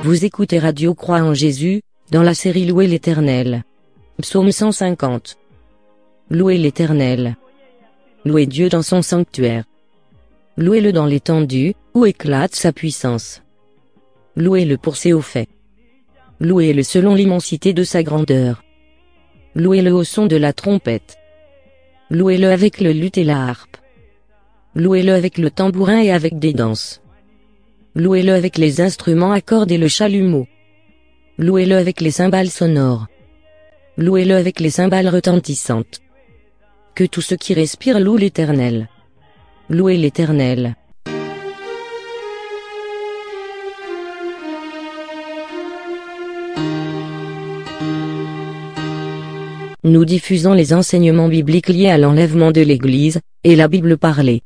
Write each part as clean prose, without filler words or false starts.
Vous écoutez Radio Croix en Jésus, dans la série Louer l'Éternel. Psaume 150. Louez l'Éternel. Louez Dieu dans son sanctuaire. Louez-le dans l'étendue, où éclate sa puissance. Louez-le pour ses hauts faits. Louez-le selon l'immensité de sa grandeur. Louez-le au son de la trompette. Louez-le avec le luth et la harpe. Louez-le avec le tambourin et avec des danses. Louez-le avec les instruments à cordes et le chalumeau. Louez-le avec les cymbales sonores. Louez-le avec les cymbales retentissantes. Que tout ce qui respire loue l'Éternel. Louez l'Éternel. Nous diffusons les enseignements bibliques liés à l'enlèvement de l'Église, et la Bible parlée.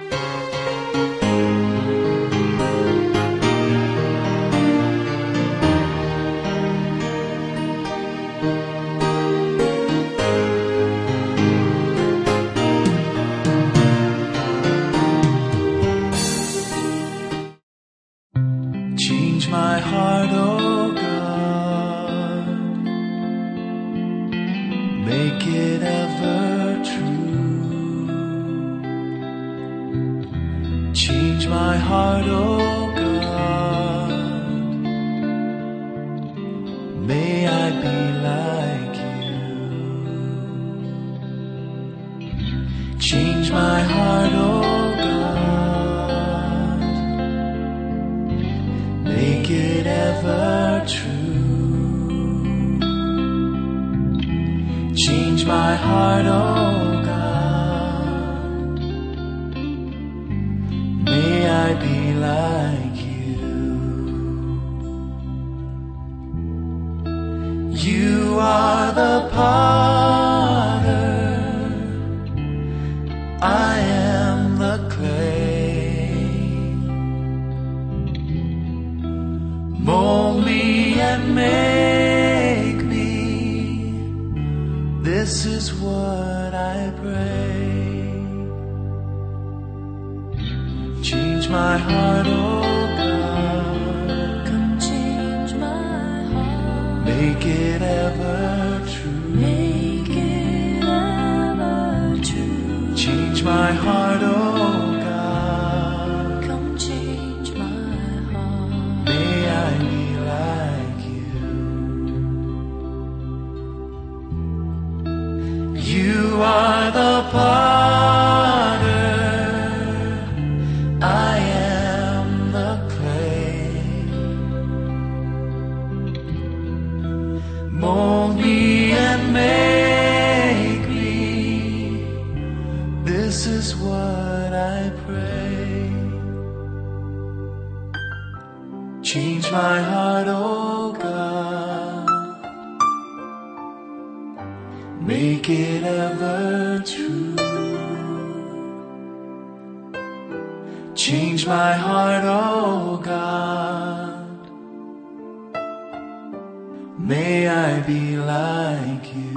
Change my heart, oh God, make it ever true. Change my heart, oh God, may I be like you. Change my heart, oh make it ever true. Change my heart, oh God. May I be like you. You are the potter, I am the clay. Mold me and make me, this is what I pray. Change my heart, oh God. Come change my heart. Make it ever true. Make it ever true. Change my heart, oh God. Come change my heart. May I be like you. You are the potter, I am the clay. Mold me and make me, this is what I pray. Change my heart, oh God. Make it ever true. Change my heart, oh God. May I be like you.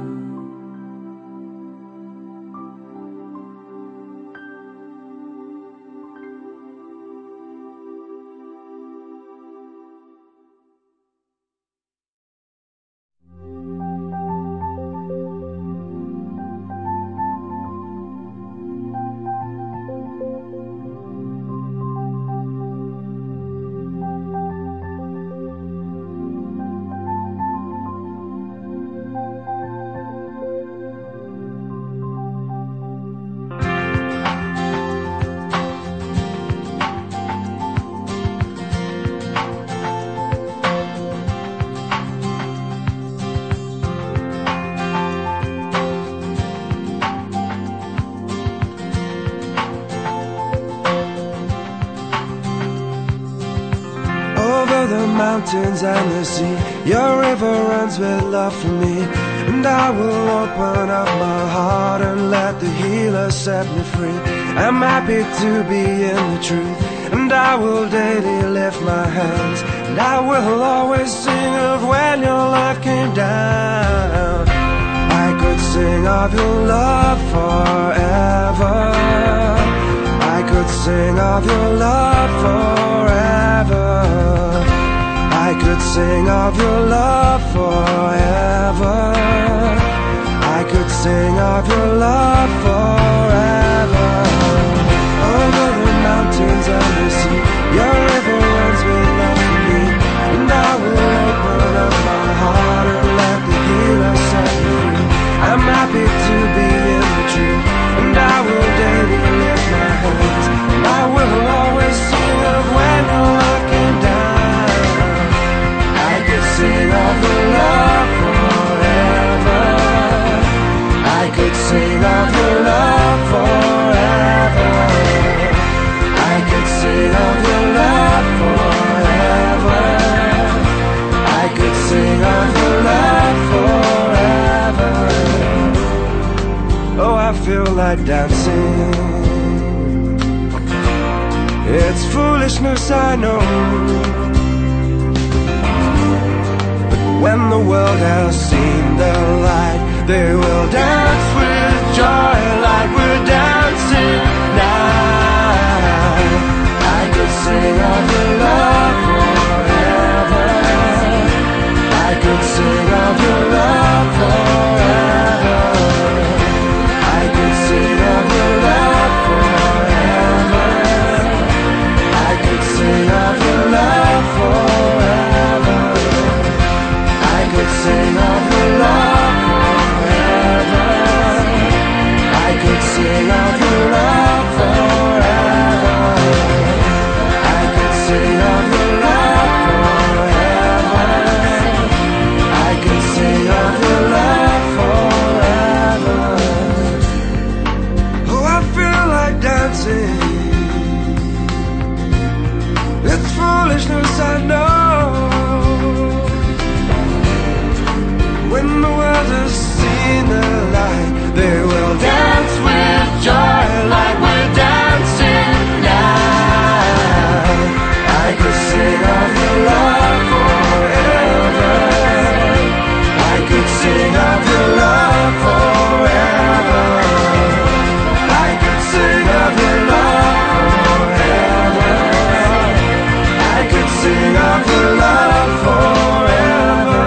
Mountains and the sea, your river runs with love for me. And I will open up my heart and let the healer set me free. I'm happy to be in the truth, and I will daily lift my hands. And I will always sing of when your love came down. I could sing of your love forever. I could sing of your love forever. I could sing of your love forever. I could sing of your love forever. Over the mountains and the sea, your river runs with love for me. And I will open up my heart and let the healer set me free. I'm happy to be in the tree, and I will daily lift my hands. And I will always sing of when you're looking down. I could sing of your love forever. I could sing of your love forever. I could sing of your love forever. I could sing of your love forever. Oh, I feel like dancing. It's foolishness, I know, but when the world has seen the light, they will dance with joy like we're dancing now. I could sing of your love forever. I could sing of your love forever. I could sing of your love forever. I could sing of your love forever. I could sing of your love forever. I could sing of your love forever. I could sing of your love forever. I could sing of your love forever. Oh, I feel like dancing. It's foolishness, I know. When the world has seen the light, they will dance with joy like we're dancing now. I could sing of your love forever. I could sing of your love forever. I could sing of your love forever. I could sing of your love forever.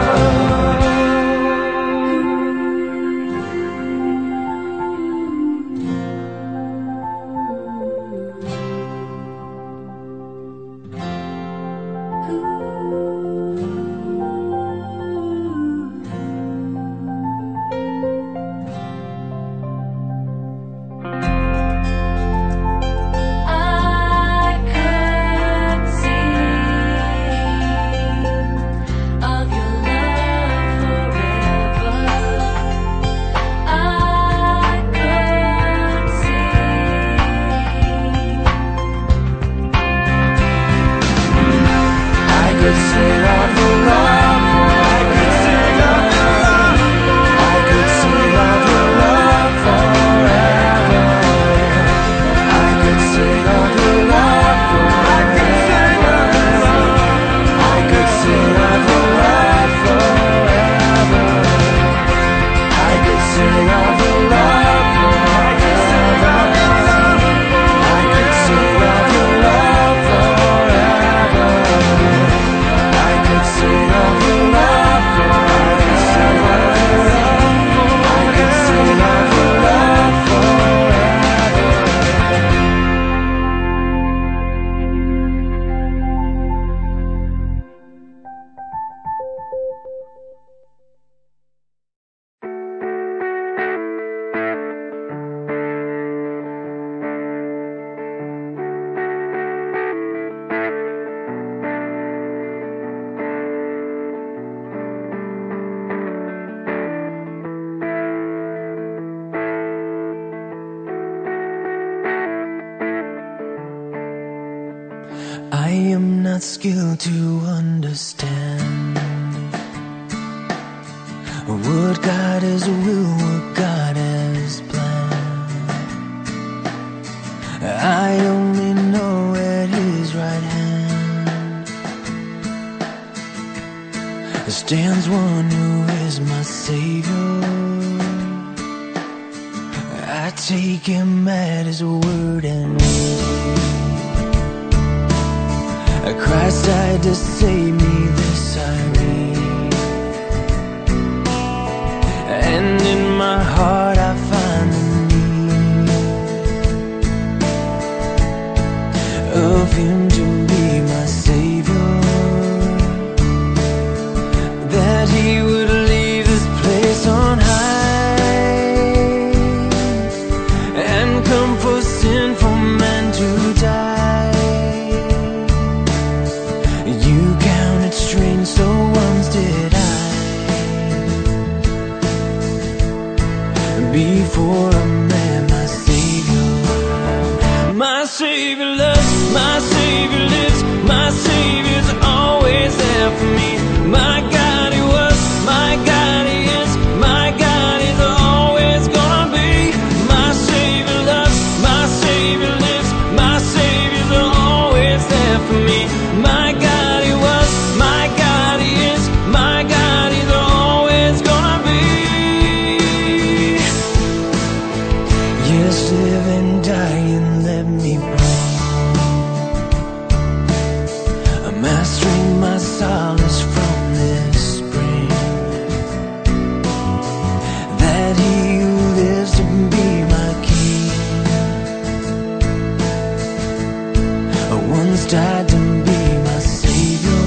I could sing of your love forever. I could sing. I could sing of your love forever. I could sing of your love forever. I could sing of your love forever. I could sing of your love forever. I could sing of your love forever. I could sing of your love forever. I could sing of your love forever. I could sing of your love forever. I am not skilled to understand what God has willed, what God has planned. I only know at His right hand stands one who is my Savior. I take Him at His word and Christ died to save me this of Him to be my Savior, that He would leave this place on high and come for sinful man to die. You counted strange, so once did I. Before I met my Savior, my Savior loves, my Savior lives, my Savior's always there for me. My God, He was, my God, He is, my God, He's always gonna be. My Savior loves, my Savior lives, my Savior's always there for me. My God, He was, my God, He is, my God, He's always gonna be. Yes, live and die and let me pray. I'm mastering my solace from this spring, that He who lives to be my King once died to be my Savior,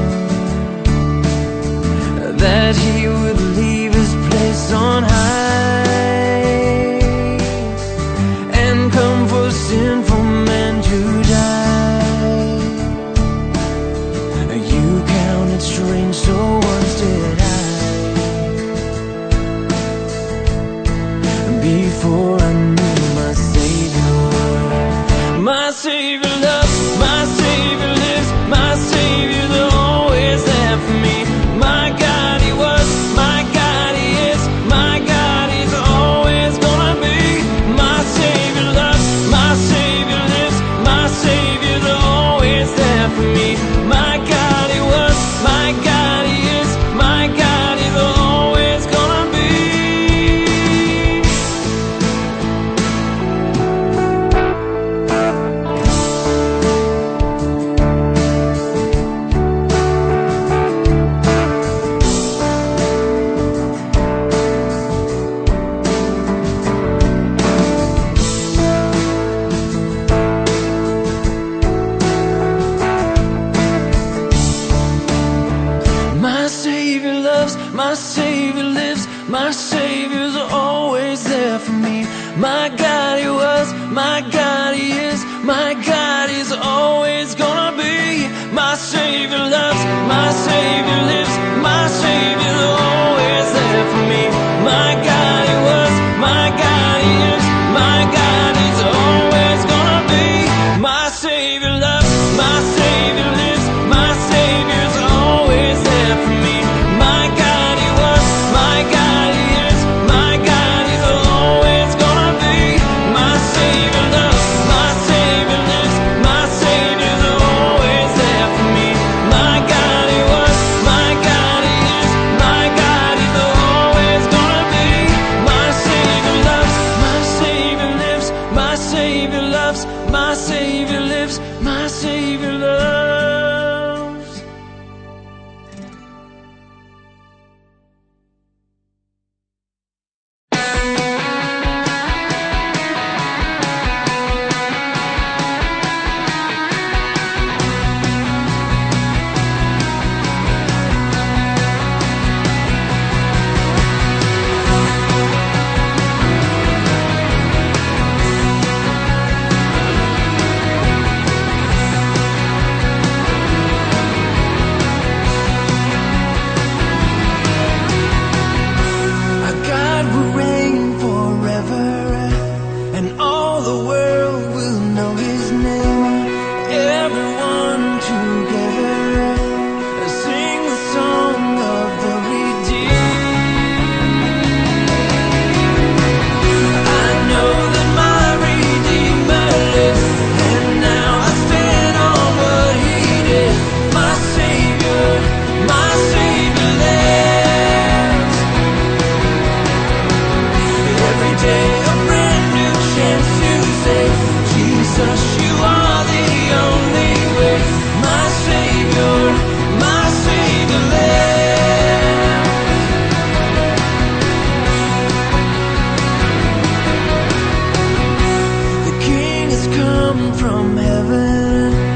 that He would leave His place on high and come for sinful men to die. You counted strange, so once did I. Before I knew my Savior, my Savior loves, my Savior lives, my Savior's always there for me. My God, He was, my God, He is, my God, He's always gonna be. My Savior loves, my Savior lives, my Savior's always there for me. My God, He was, my God, He is, my God, He's always gonna be. My Savior loves, my Savior lives, my Savior's always there for me. My God, He was, my God, He is, my God, He's always gonna be. My Savior loves, my Savior lives, my Savior's always there for me. My God, He was, my God, He is, my God, He's always gonna be. My Savior loves, my Savior lives, my Savior's always there for me. My God, He was, my God, He is, my God, He's always gonna be. My Savior loves, my Savior lives, my Savior's always there for me. My God, He was, my God, He is, my God, He's always gonna be. My Savior loves, my Savior lives, my Savior loves, my Savior lives, my Savior loves. Our God will reign forever, and all the world will know His name. Everyone together, sing the song of the redeemed. I know that my Redeemer lives, and now I stand on what He did. My Savior lives. Every day a brand new chance to say, Jesus, You are the only way. My Savior lives. The King has come from heaven,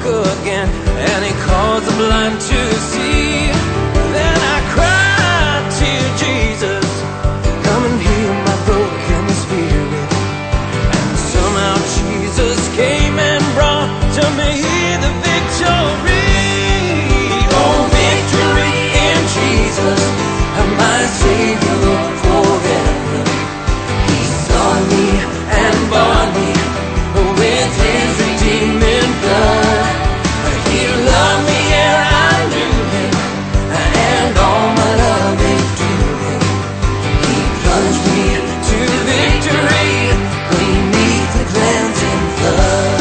again, and he calls the blind to see. Then I cried to you, Jesus, come and heal my broken spirit. And somehow Jesus came and brought to me the victory. Oh, victory in Jesus, my Savior, Lord, forever. He saw me and bought me with his redeeming blood. He loved me ere I knew him, and all my love is to him. He plunged me to victory beneath the cleansing flood.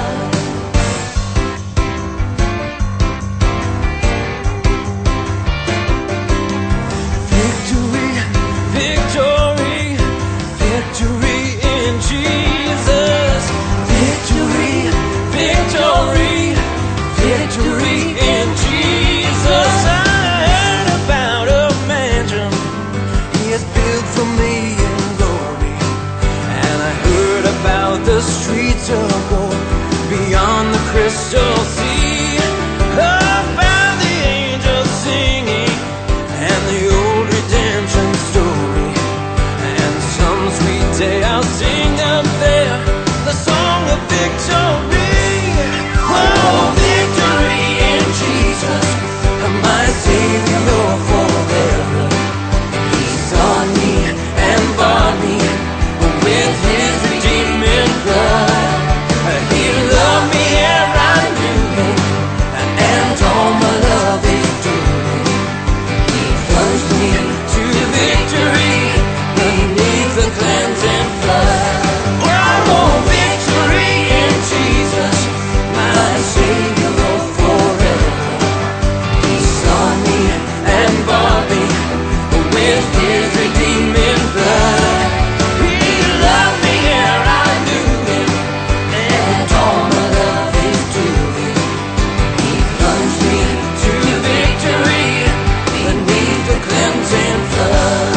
Victory, victory, victory in Jesus. Victory, victory, victory in Jesus. I heard about a mansion he has built for me in glory, and I heard about the streets of gold beyond the crystal sea. About the angels singing and the old redemption story, and some sweet day I'll sing up there the song of victory. Oh, victory in Jesus, my Savior, Lord, forever. He sought me and bought me with his redeeming blood. He loved me ere I knew him, and all my love is to him. He plunged me to victory beneath the cleansing flood. Oh, victory in Jesus, my Savior, Lord, forever. He saw me and bought me with his redeeming blood. He loved me ere I knew him, and all my love is to him. He plunged me to victory beneath the cleansing flood.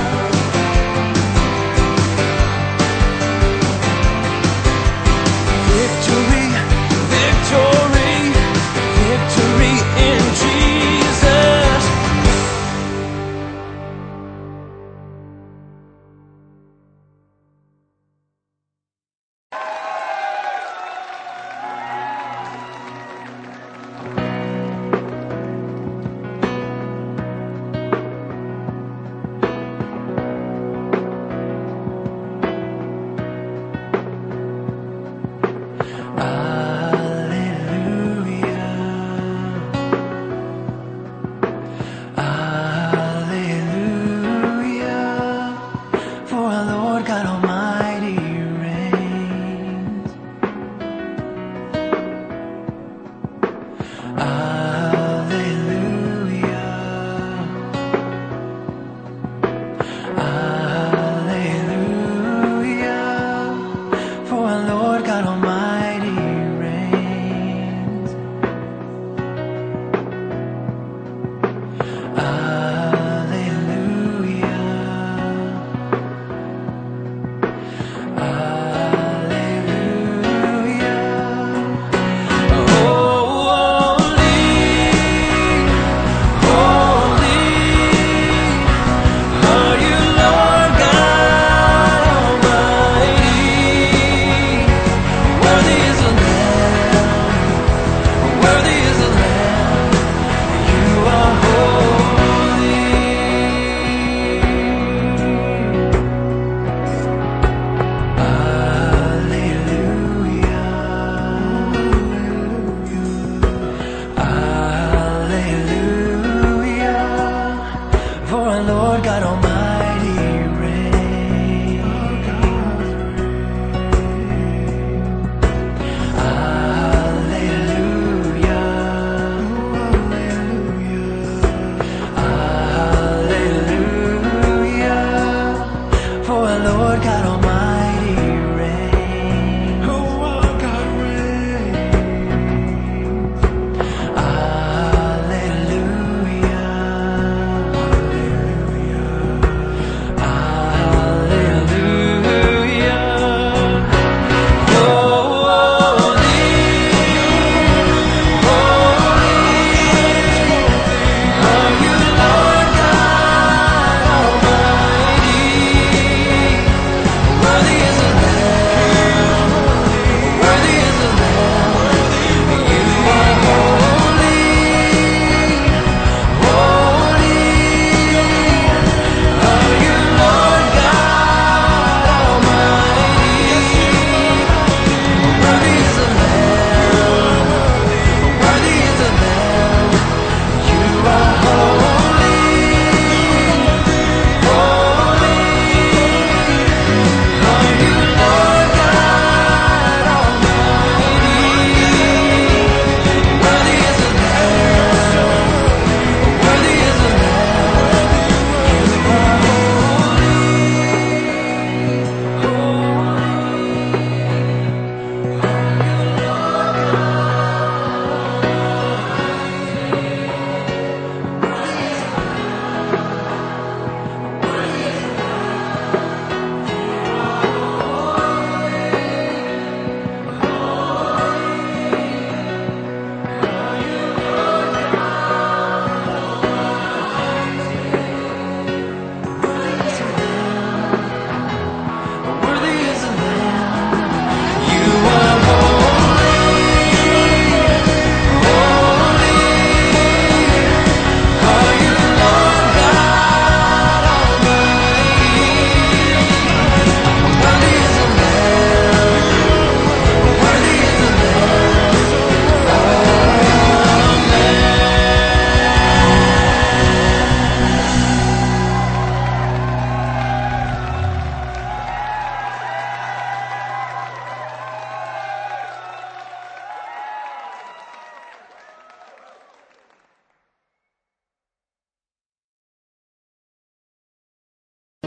Victory, victory, victory in Jesus. Hallelujah, for our Lord God Almighty reigns. Hallelujah, hallelujah, for our Lord God Almighty reigns. Hallelujah, hallelujah. Holy, holy are you, Lord God Almighty.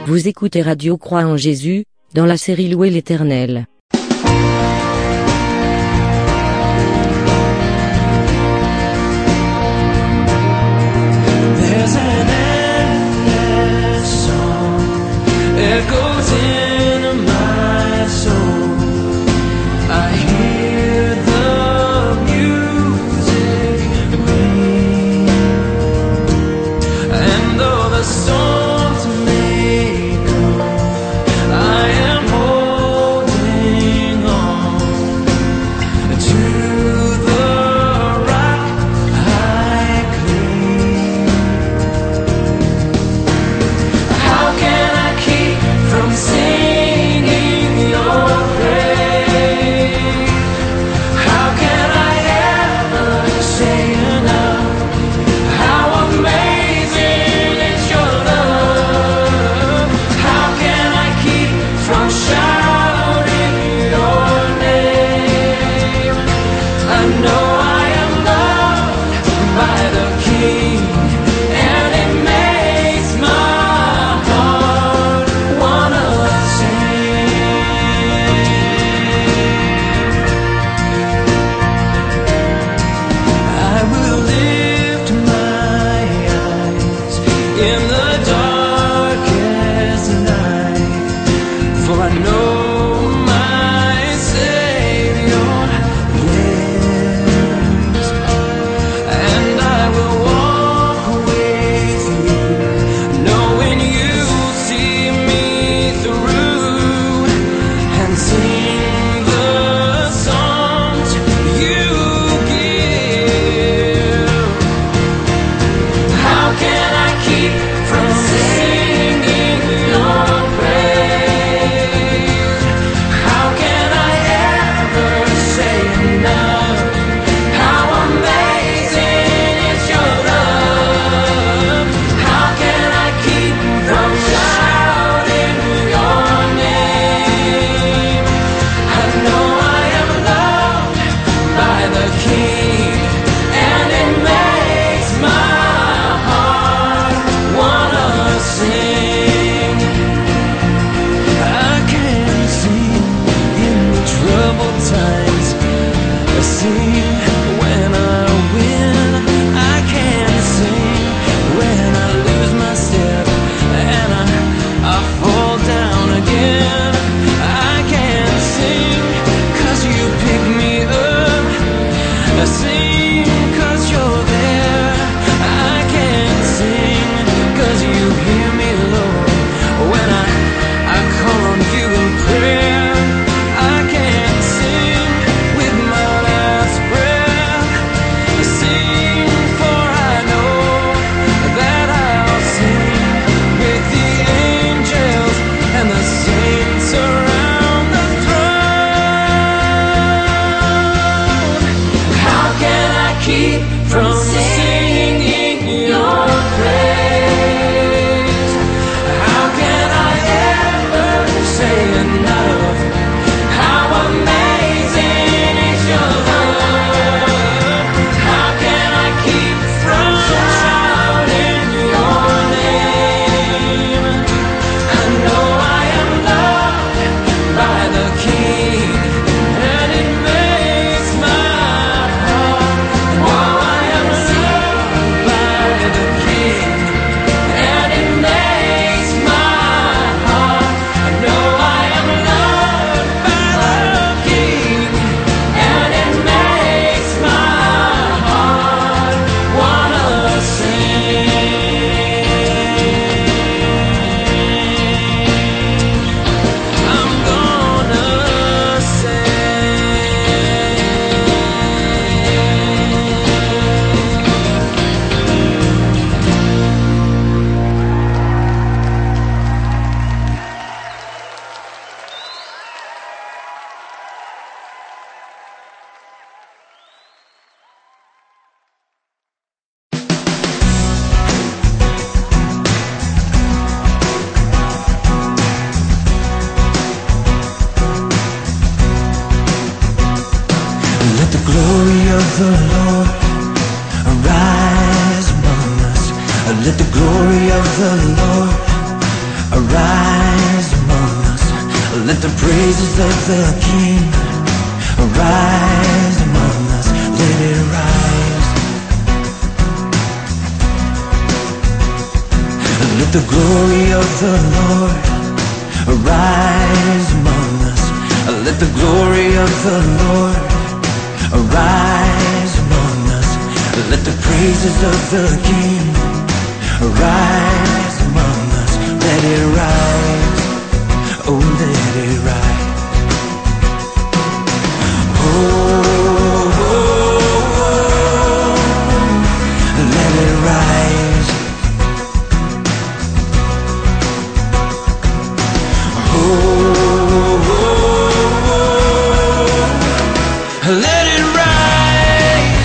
Vous écoutez Radio Croix en Jésus, dans la série Louer l'Éternel. There's an endless song echoes in my soul. I hear the music ring, and though the storms may come, I am holding on to the rock I cling. How can I keep from singing your praise? How can I ever say enough? How amazing is your love? How can I keep from shouting your name? I know I am loved by the King, and it makes my heart wanna sing. I will lift my eyes in the darkest night, for I know my Savior lives, and I will walk with you, knowing you see me through, and sing the songs you give. How can I keep from singing your praise? How can I ever say enough? How amazing is your love? How can I keep from shouting your name? I know I am loved by the King, and it makes my heart wanna sing. I can sing in the troubled times, sing when I win. I can sing when I lose my step and I fall down again. I can sing 'cause you pick me up, sing 'cause you're there. I can sing 'cause you hear me, Lord, when I call on you in prayer. I can sing with my last breath, sing for I know that I'll sing with the angels and the saints around the throne. How can I keep from singing your praise? How can I ever say enough? How amazing is your love? How can I keep from shouting your name? I know I am loved by the King, and it makes my heart. I know I am loved by the King, and it makes my heart. I know I am loved by the King, and it makes my heart wanna sing. I'm gonna sing. Let the glory of the Lord arise among us. Let the glory of the Lord arise among us. Let the praises of the King arise among us. Let it rise. Let the glory of the Lord arise among us. Let the glory of the Lord arise among us. Let the praises of the King arise among us. Let it rise. Oh, let it rise. Oh, oh, oh, let it rise. Oh, oh, oh, let it rise.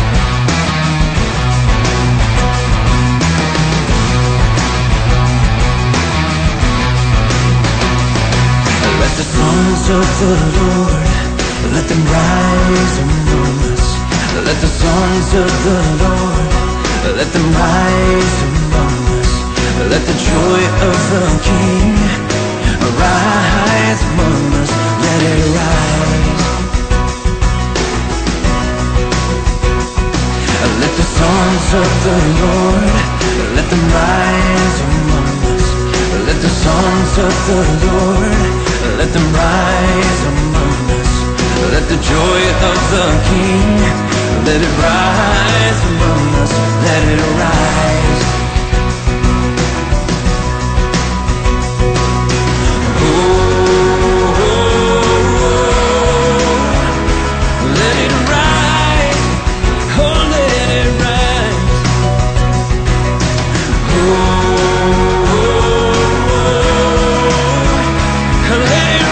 Let the songs of the Lord, let them rise among us. Let the songs of the Lord, let them rise among us. Let the joy of the King arise among us. Let it rise. Let the songs of the Lord, let them rise among us. Let the songs of the Lord, let them rise among us. Let the joy of the King, let it rise among us. Let it rise. Oh, oh, oh, let it rise. Oh, let it rise. Oh, oh, oh, let it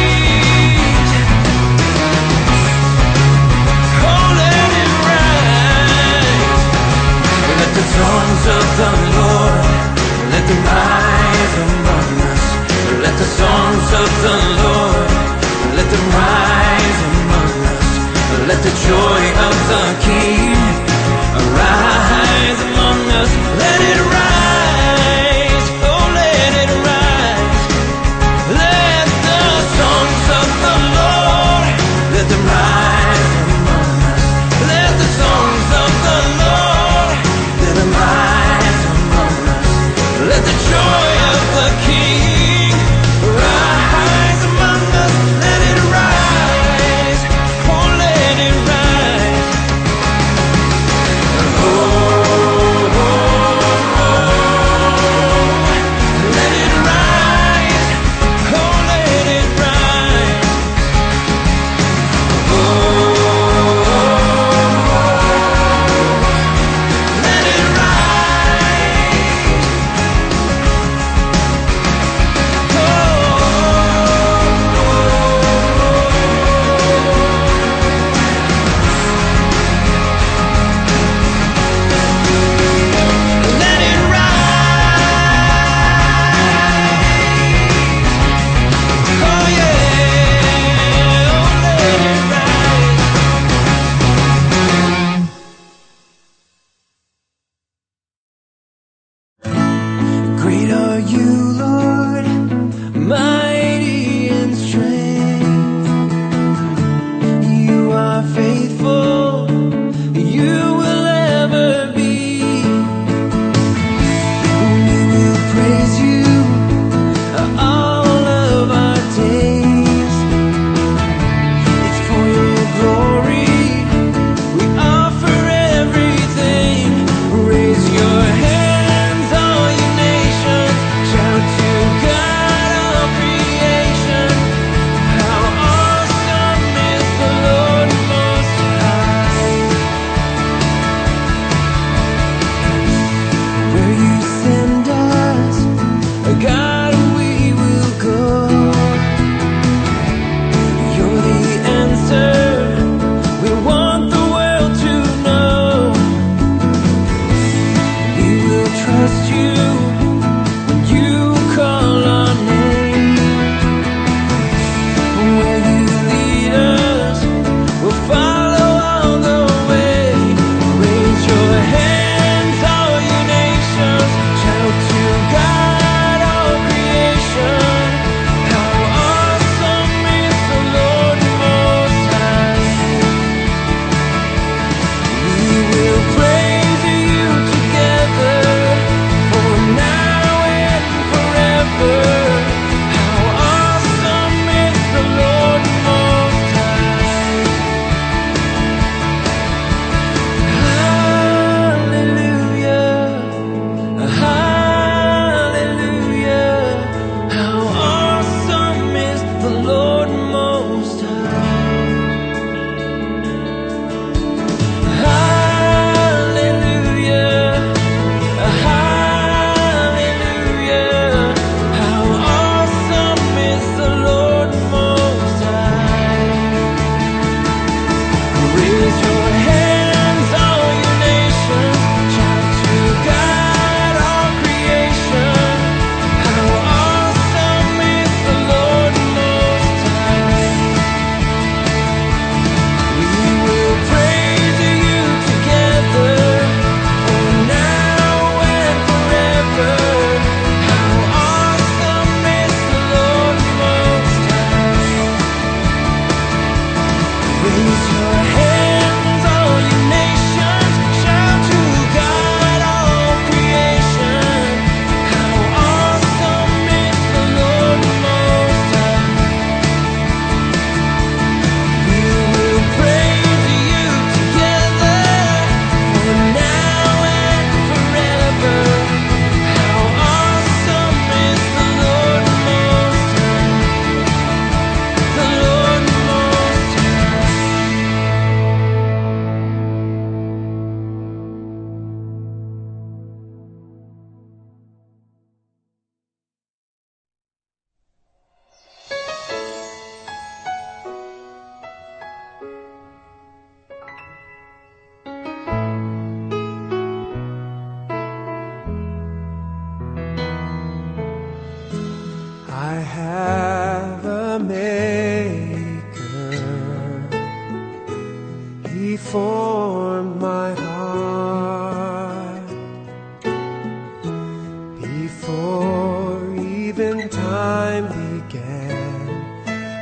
rise. Oh, let it rise.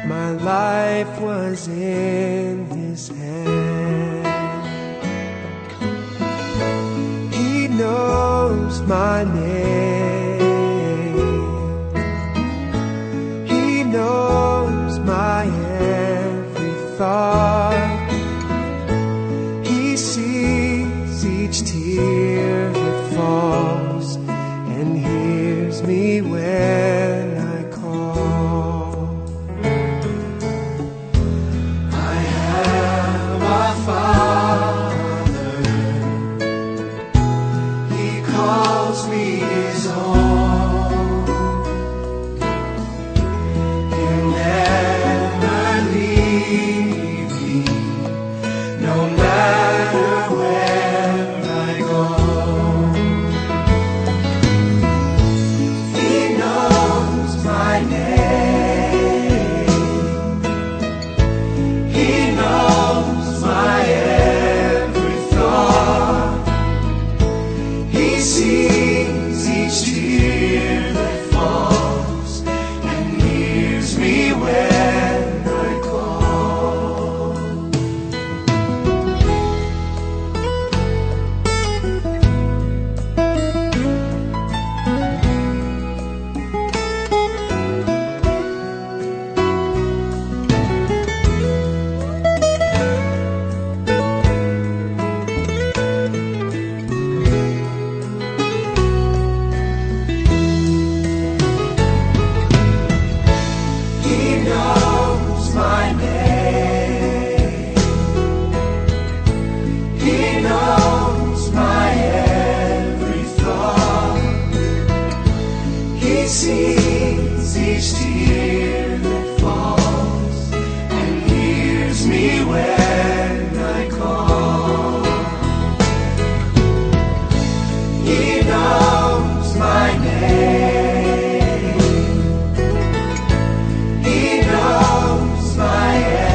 My life was in His hand. He knows my name. He knows my every thought. He sees each tear that falls and hears me when I call. I have a Father. He calls me His own. He'll never leave me, no matter where I go. He knows my name. He knows my every thought. He sees each tear that falls and hears me when I call. He knows my name. He knows my every thought. He sees each tear that falls and hears me when I call. He knows my name. He knows my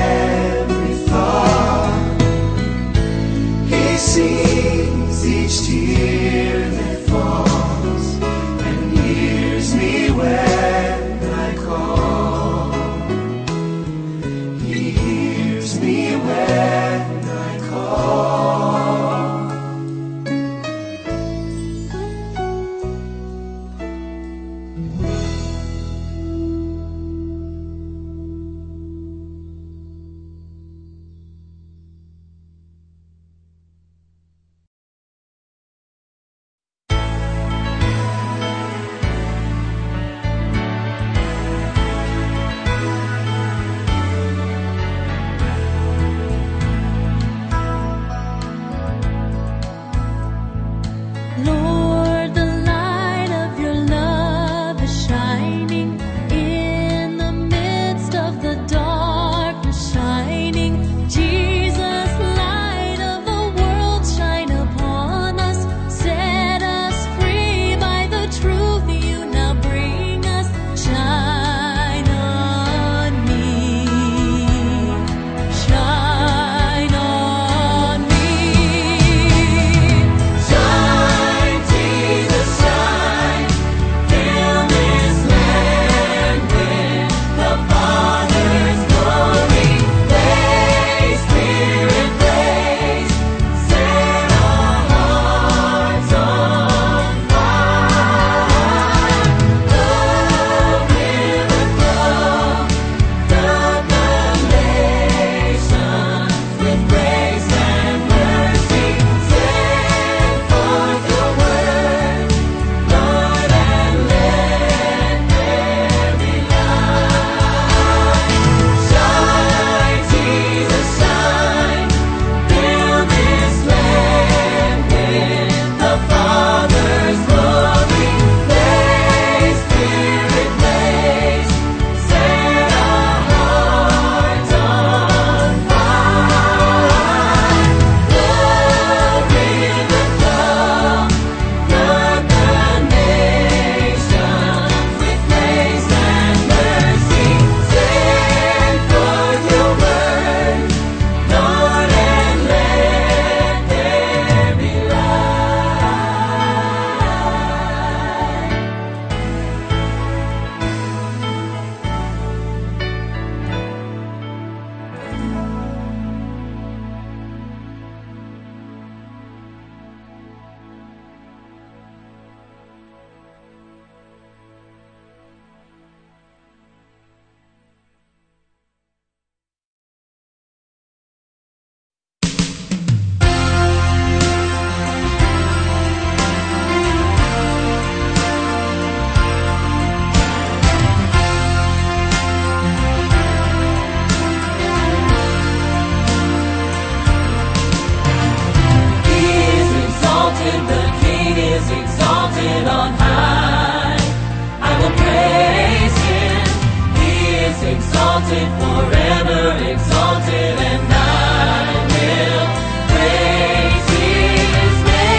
exalted, forever exalted, and I will praise His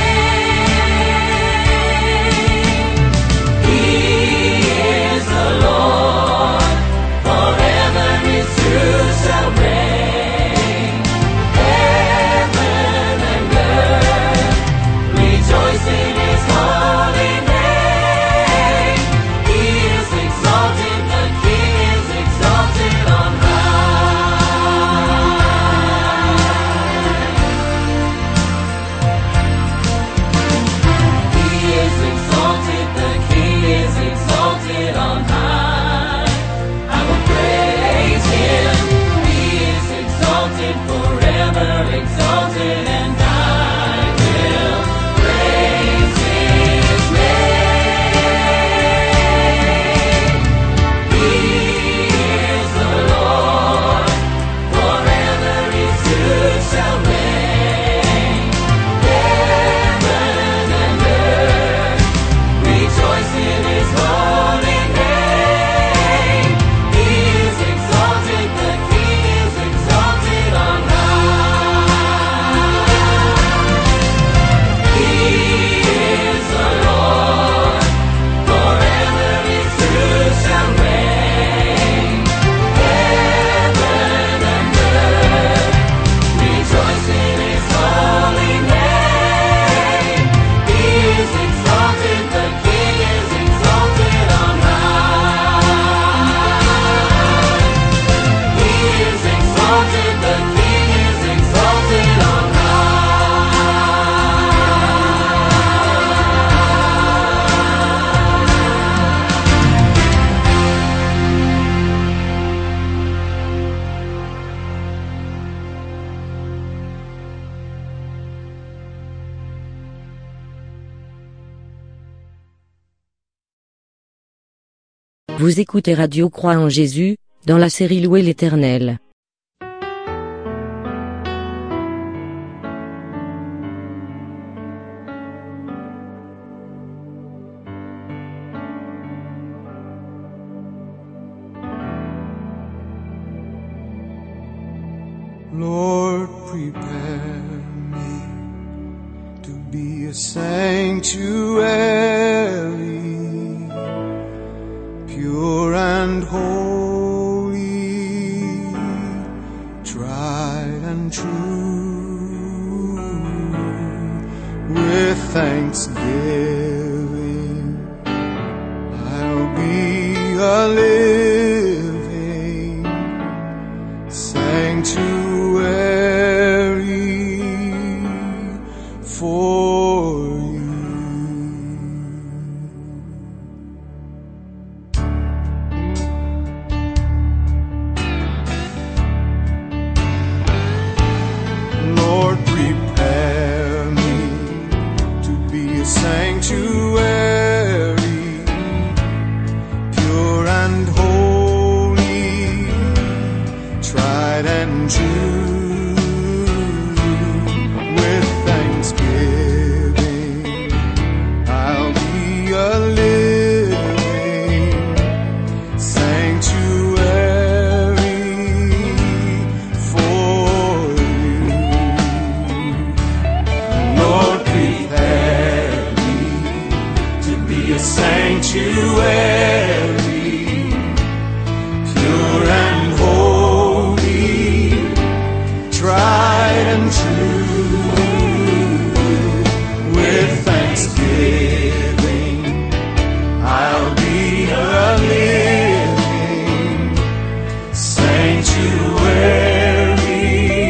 name. He is the Lord, forever His truth shall reign. Heaven and earth rejoice in His holy name. He is exalted, the King is exalted on high. He is exalted, the King is exalted on high. I will praise Him. He is exalted, forever exalted, and I will praise His name. He is the Lord, forever His truth shall reign. Heaven and earth rejoice in His holy name. He is exalted, the King is exalted on high. He is the Lord, forever His truth shall reign. Heaven and earth rejoice in His holy name. He is exalted, the King is exalted on high. He is exalted, the King is exalted on Vous écoutez Radio Croix en Jésus, dans la série Louer l'Éternel. Lord, prepare me to be a sanctuary, pure and holy, tried and true, with thanksgiving I'll be a living sanctuary for you. Lord, prepare me to be a sanctuary, pure and holy, tried and true, with thanksgiving I'll be a living sanctuary for you. Lord, prepare me to be a sanctuary, pure and holy, tried and true, with thanksgiving I'll be a living sanctuary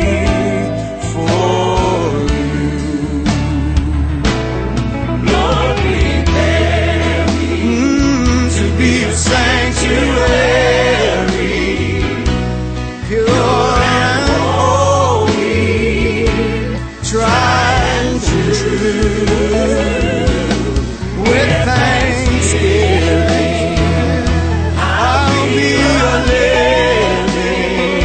for you. Lord, prepare me to be a sanctuary, pure and holy, tried and true, with thanksgiving I'll be a living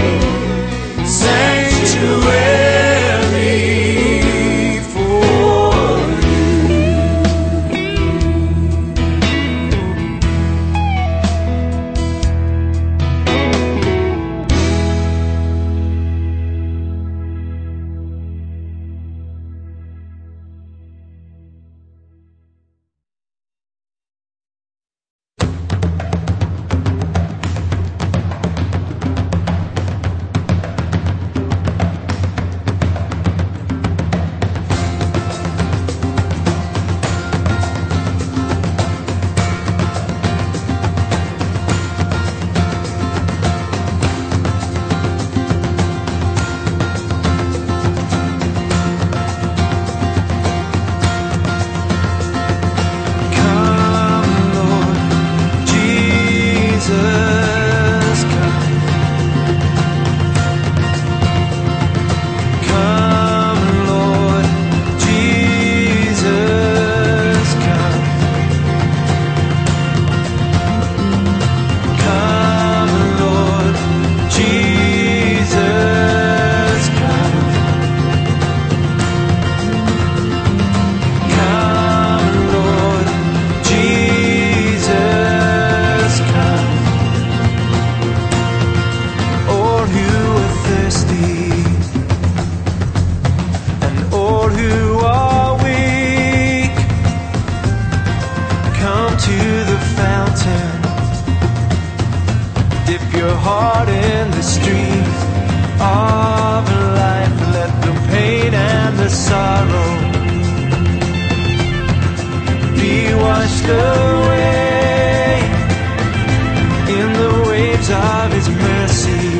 away in the waves of His mercy.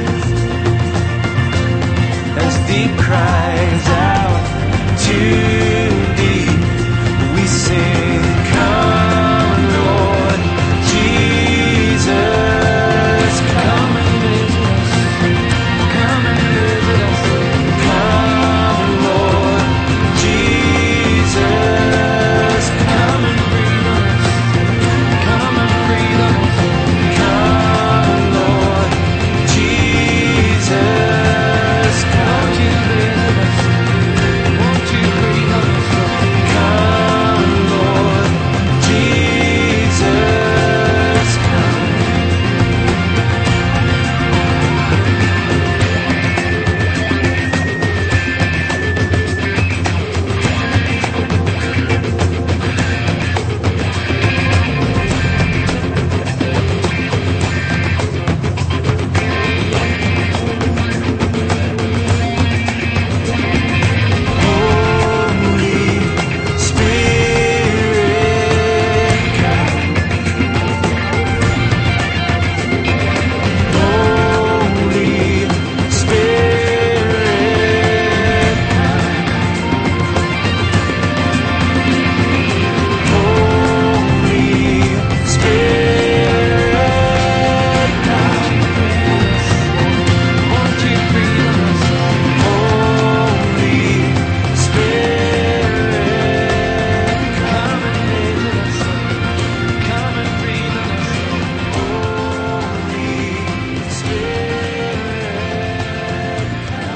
As deep cries out to deep, we sing, come Lord Jesus, come and visit us, come and visit us, come Lord Jesus, come and breathe on us, come and breathe on us, come Lord Jesus, come to visit us, won't you breathe on us, come Lord Jesus, come. Holy Spirit, come. Holy Spirit, Holy Spirit, won't you breathe on us? Holy Spirit, come and visit us, come and breathe on us. Holy Spirit,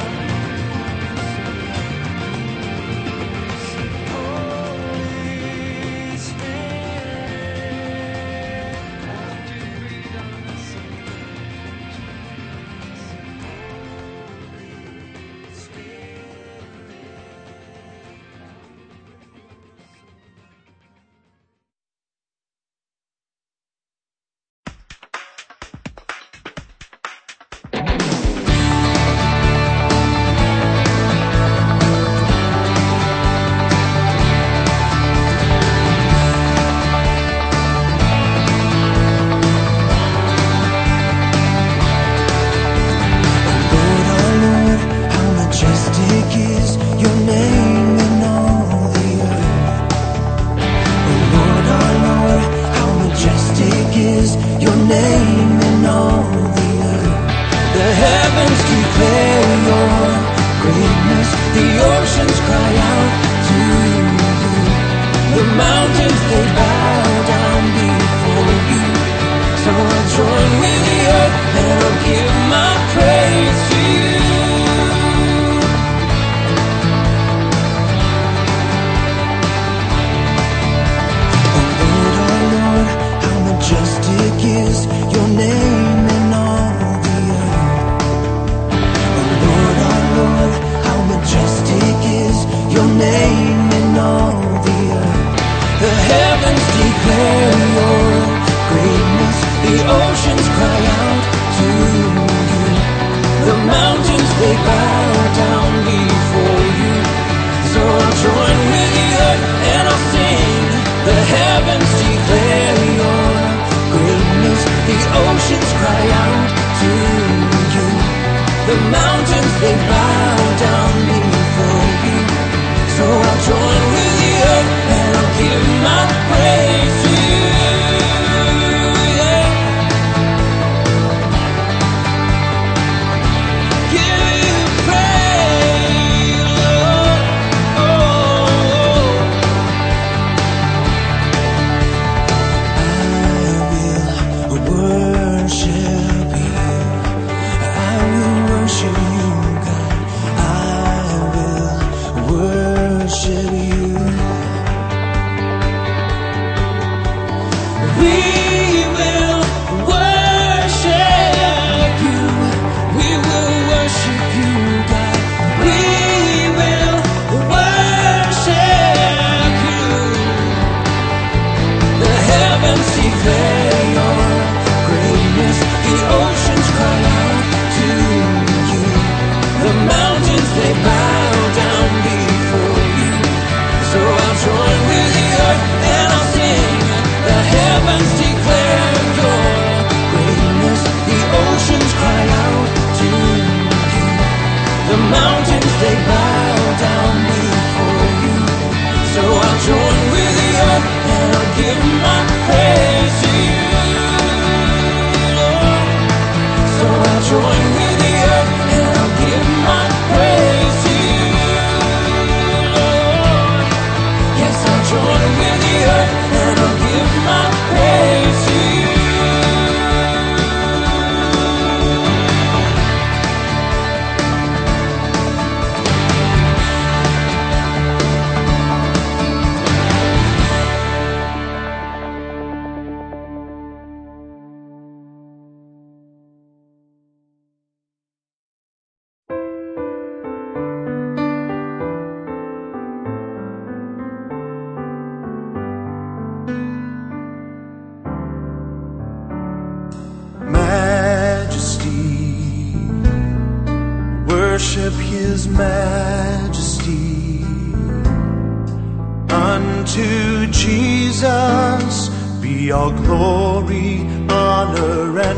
Holy Lord, our Lord, how majestic is your name in all the earth. Oh Lord, our Lord, how majestic is your name in all the earth. The heavens declare your greatness, the oceans cry out to you. The mountains, they bow down before you. So I'll join with the earth and I'll give my praise to you. Oh Lord, our Lord, how majestic is your name in all the earth. Oh Lord, our Lord, how majestic is your name in all the earth. The heavens declare your greatness, the oceans cry out to you. The mountains, they bow down before you. So I'll join with the earth and I'll sing. The heavens declare your greatness, the oceans cry out to you. The mountains, they bow down before you. So I'll join with the earth and I'll give my praise to you. Yeah. Give you praise, Lord. Oh, I will worship you. I will worship you, God. I The mountains, they bow down before you. So I'll join with the earth and I'll give my praise to you, Lord. So I'll join with the earth and I'll give my praise to you, Lord. Yes, I'll join with the earth and I'll give my praise to you. Worship His majesty. Unto Jesus be all glory, honor, and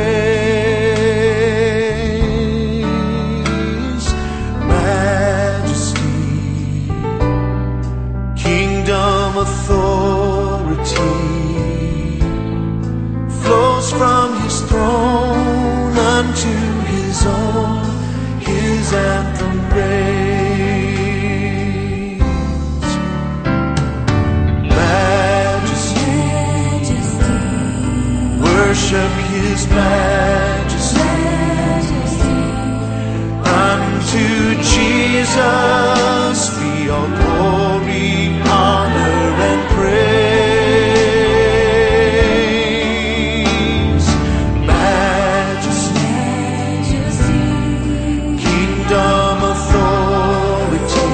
praise. Majesty, kingdom, authority flows from His throne unto His own. His anthem reigns. Majesty, worship His majesty. Unto Jesus be all glory, honor, and praise. Majesty, kingdom, authority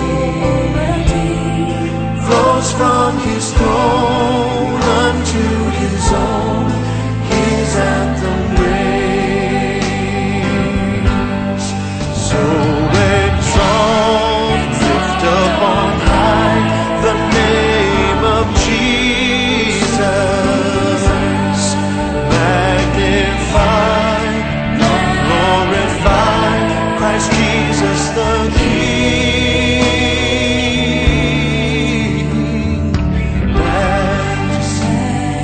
flows from His throne unto His own. His anthem reigns. So exalt, lift up on high the name of Jesus. Magnify, glorify Christ Jesus the King. Majesty,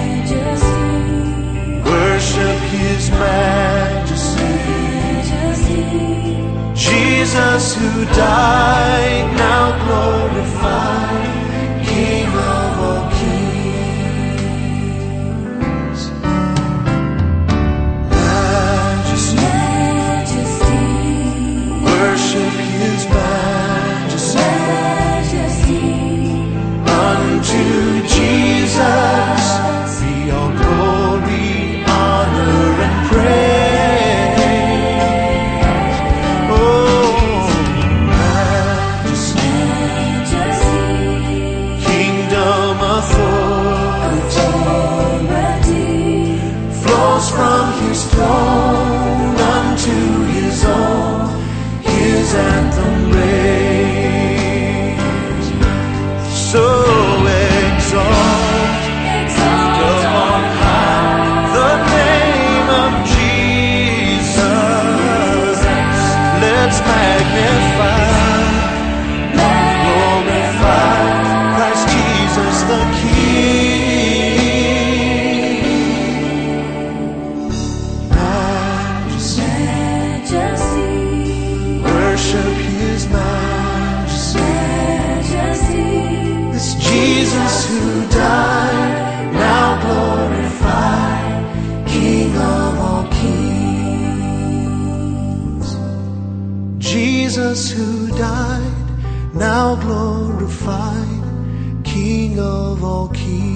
worship His majesty. Jesus who died, now glorified, King of all kings. Majesty, worship His majesty. Unto Jesus be all glory, honor, and praise. Oh, majesty, kingdom, authority flows from His throne unto His own. His anthem reigns. So exalt, lift up on high the name of Jesus. Let's magnify, glorify Christ Jesus the King. Majesty, worship His majesty. It's Jesus who died, now glorified, King of all kings. Jesus who died, now glorified, King of all kings.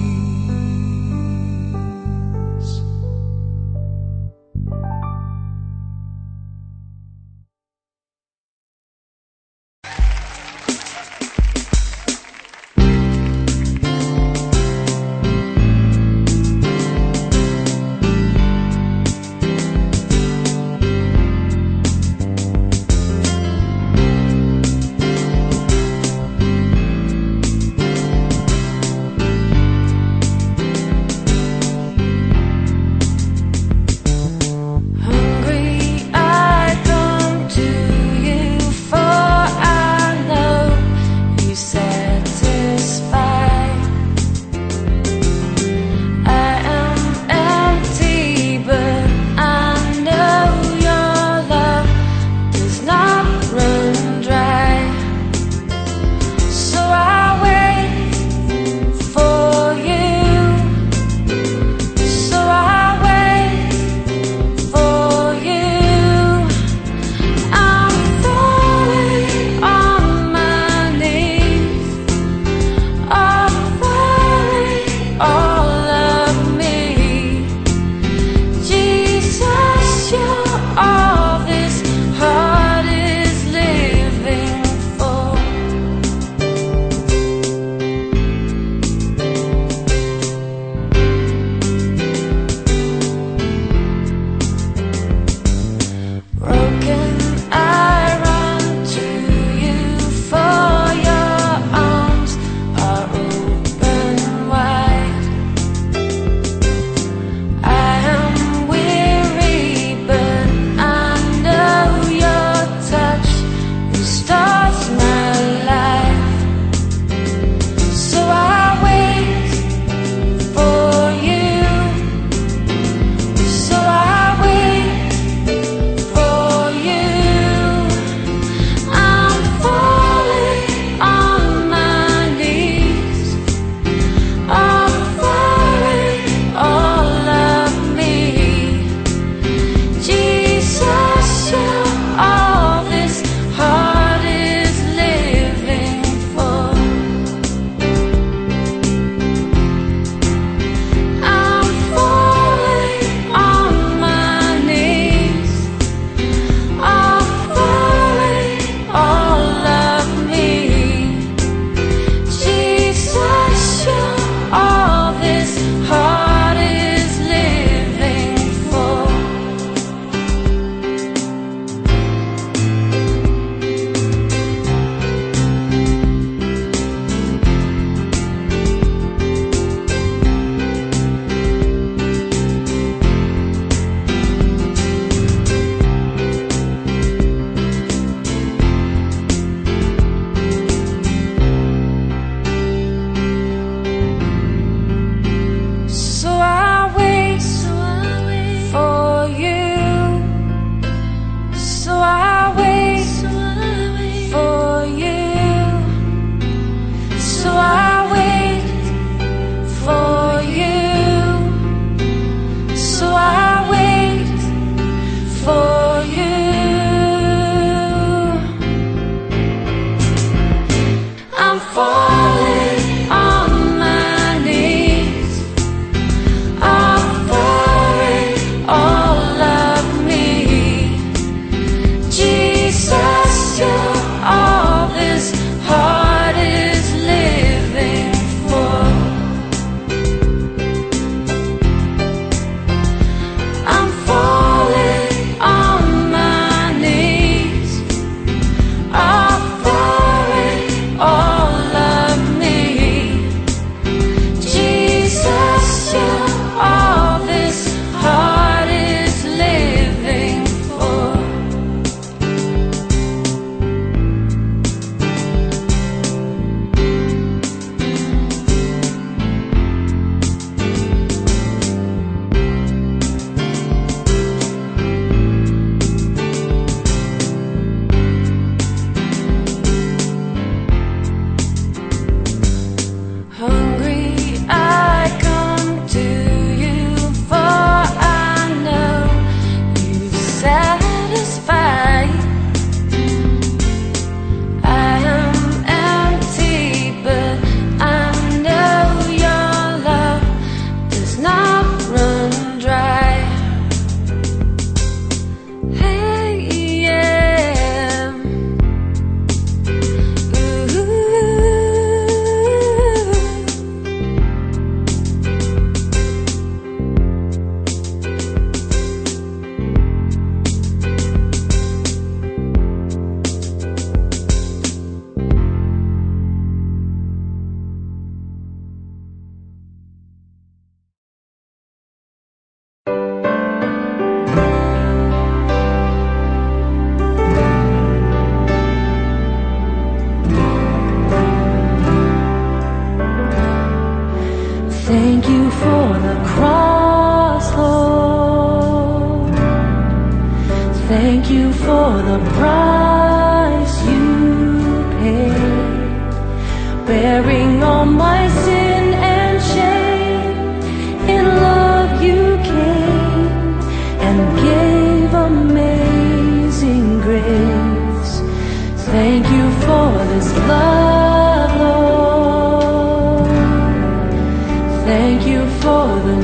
you for the price you paid, bearing all my sin and shame. In love you came and gave amazing grace. Thank you for this love, Lord. Thank you for the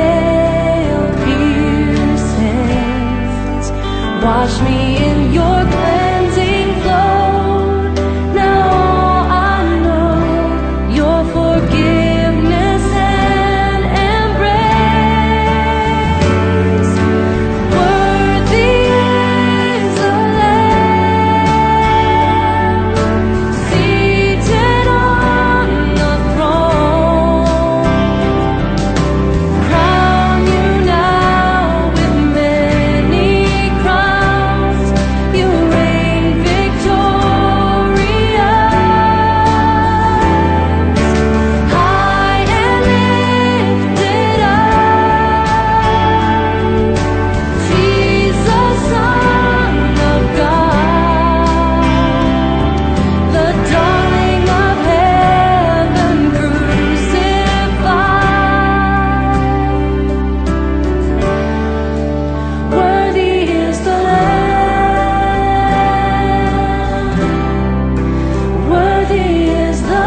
nail-pierced hands. Wash me in your cleansing flow. Now all I know, your forgiveness and embrace. Worthy is the Lamb seated on the throne. Crown you now with many crowns. You reign victorious, high and lifted up. Jesus, Son of God, the darling of heaven crucified. Worthy is the Lamb. Worthy is the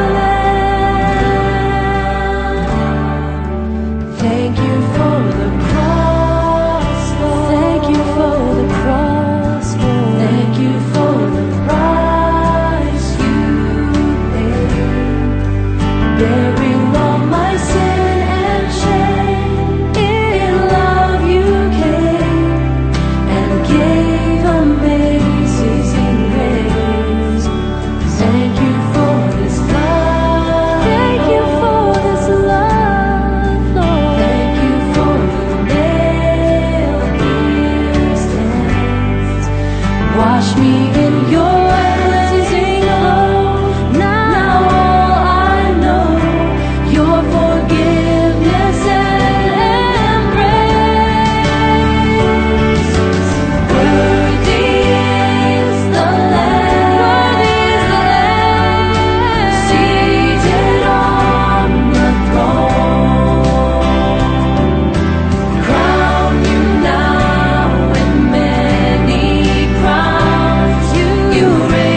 Lamb. Thank you for the cross, Lord. Thank you for the cross, Lord. Thank you for the price you paid, bearing all my sin and shame. In love you came and gave amazing grace. Thank you for this love. Thank you for this love, Lord. Thank you for the nail-pierced hands. Wash me in your cleansing flow. Now all I know, your forgiveness and embrace. Worthy is the Lamb, seated on the throne. Crown you now with many crowns. You reign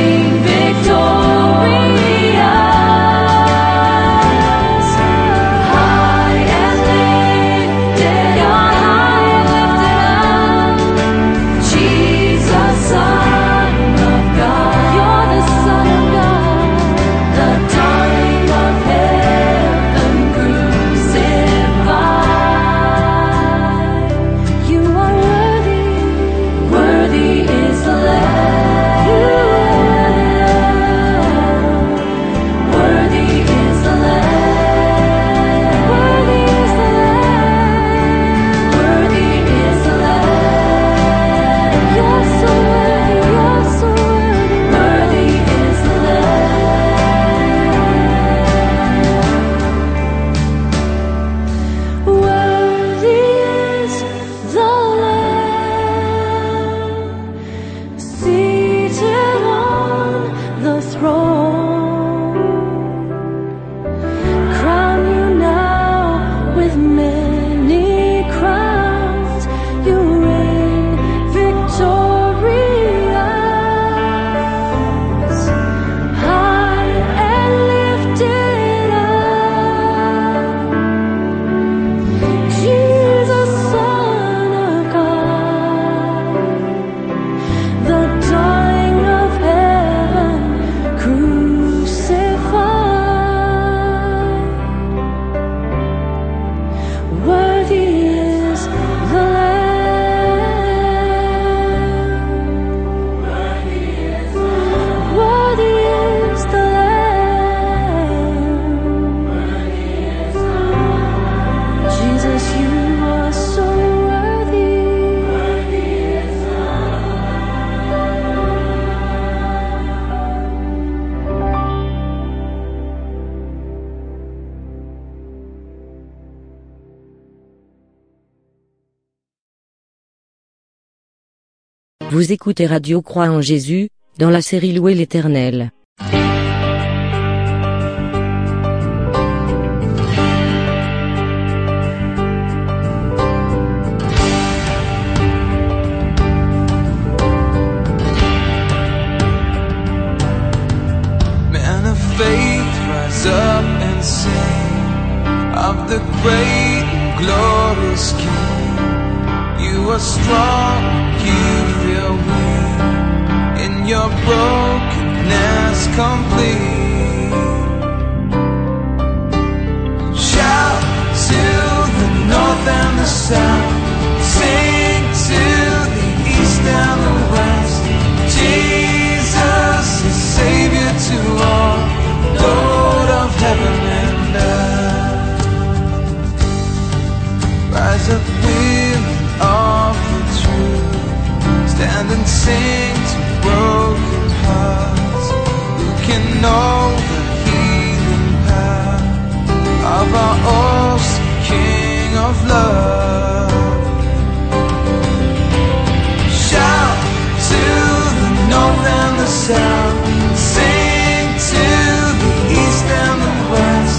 Vous écoutez Radio Croix en Jésus, dans la série Louer l'Éternel. Men of faith, rise up and sing of the great and glorious King. You are strong, you feel weak, in your brokenness complete. Shout to the north and the south, sing to the east and the west. Jesus is Savior to all, Lord of heaven and earth. Rise up, women of the truth, stand and sing to broken hearts, who can know the healing power of our awesome King of love. Shout to the north and the south, sing to the east and the west.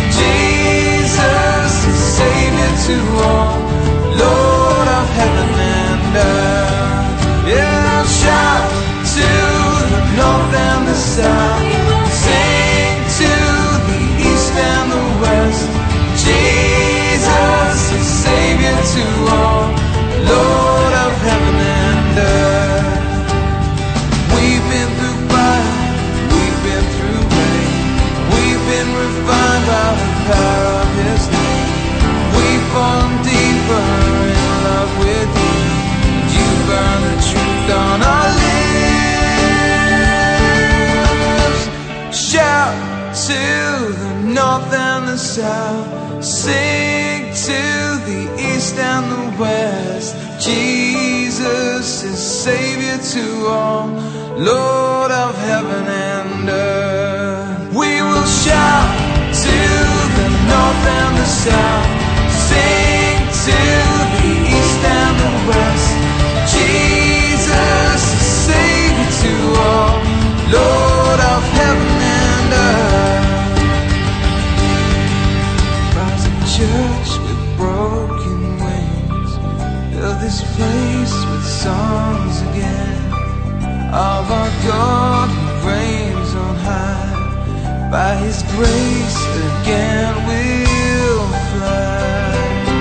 Jesus is Savior to all, Lord of heaven and earth. Yeah, shout to the north and the south, sing to the east and the west. Jesus is Savior to all, Lord of heaven and earth. We've been through fire, we've been through rain, we've been refined by the power of His name. We've fallen deeper in love with You, and You burn the truth on our lips. Shout to the north and the south, sing to the east and the west. Jesus is Savior to all, Lord of heaven and earth. We will shout to the north and the south, sing to the east and the west. Jesus is Savior to all, Lord of heaven and earth. Rising church with broken wings, fill this place with songs again of our God who reigns on high. By His grace again we'll fly.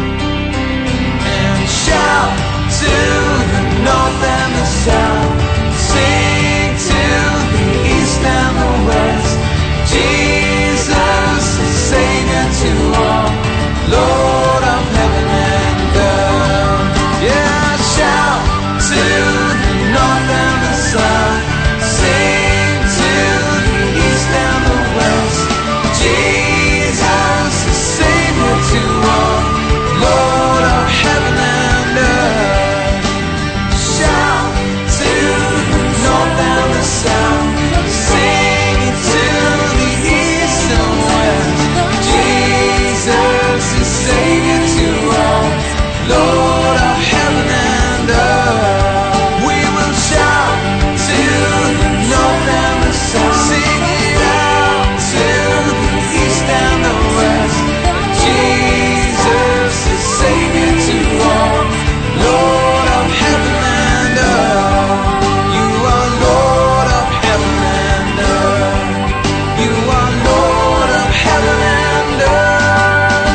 And shout to the north and the south, sing to the east and the west. Jesus is Savior to all, Lord of heaven and earth. Yeah, shout to the north and the south, sing to the east and the west. Jesus is Savior to all, Lord of heaven and earth. Shout to the north and the south, sing to the east and west. Jesus is Savior to all, Lord of heaven and earth. We will shout to the north and the south, sing it out to the east and the west. Jesus is Savior to all, Lord of heaven and earth. You are Lord of heaven and earth. You are Lord of heaven and earth.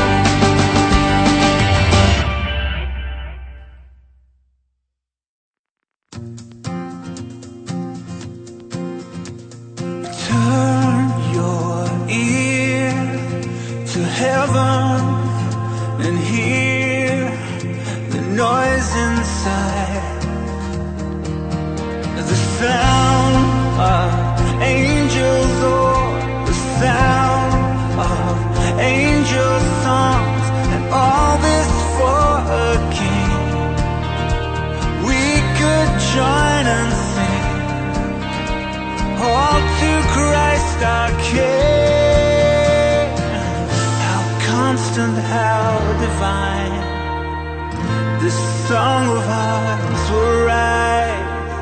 Turn your ear to heaven and hear the noise inside. The sound of angels or the sound of angel songs, and all this for a king. We could join and sing all to Christ our King. How constant, how divine, this song of ours will rise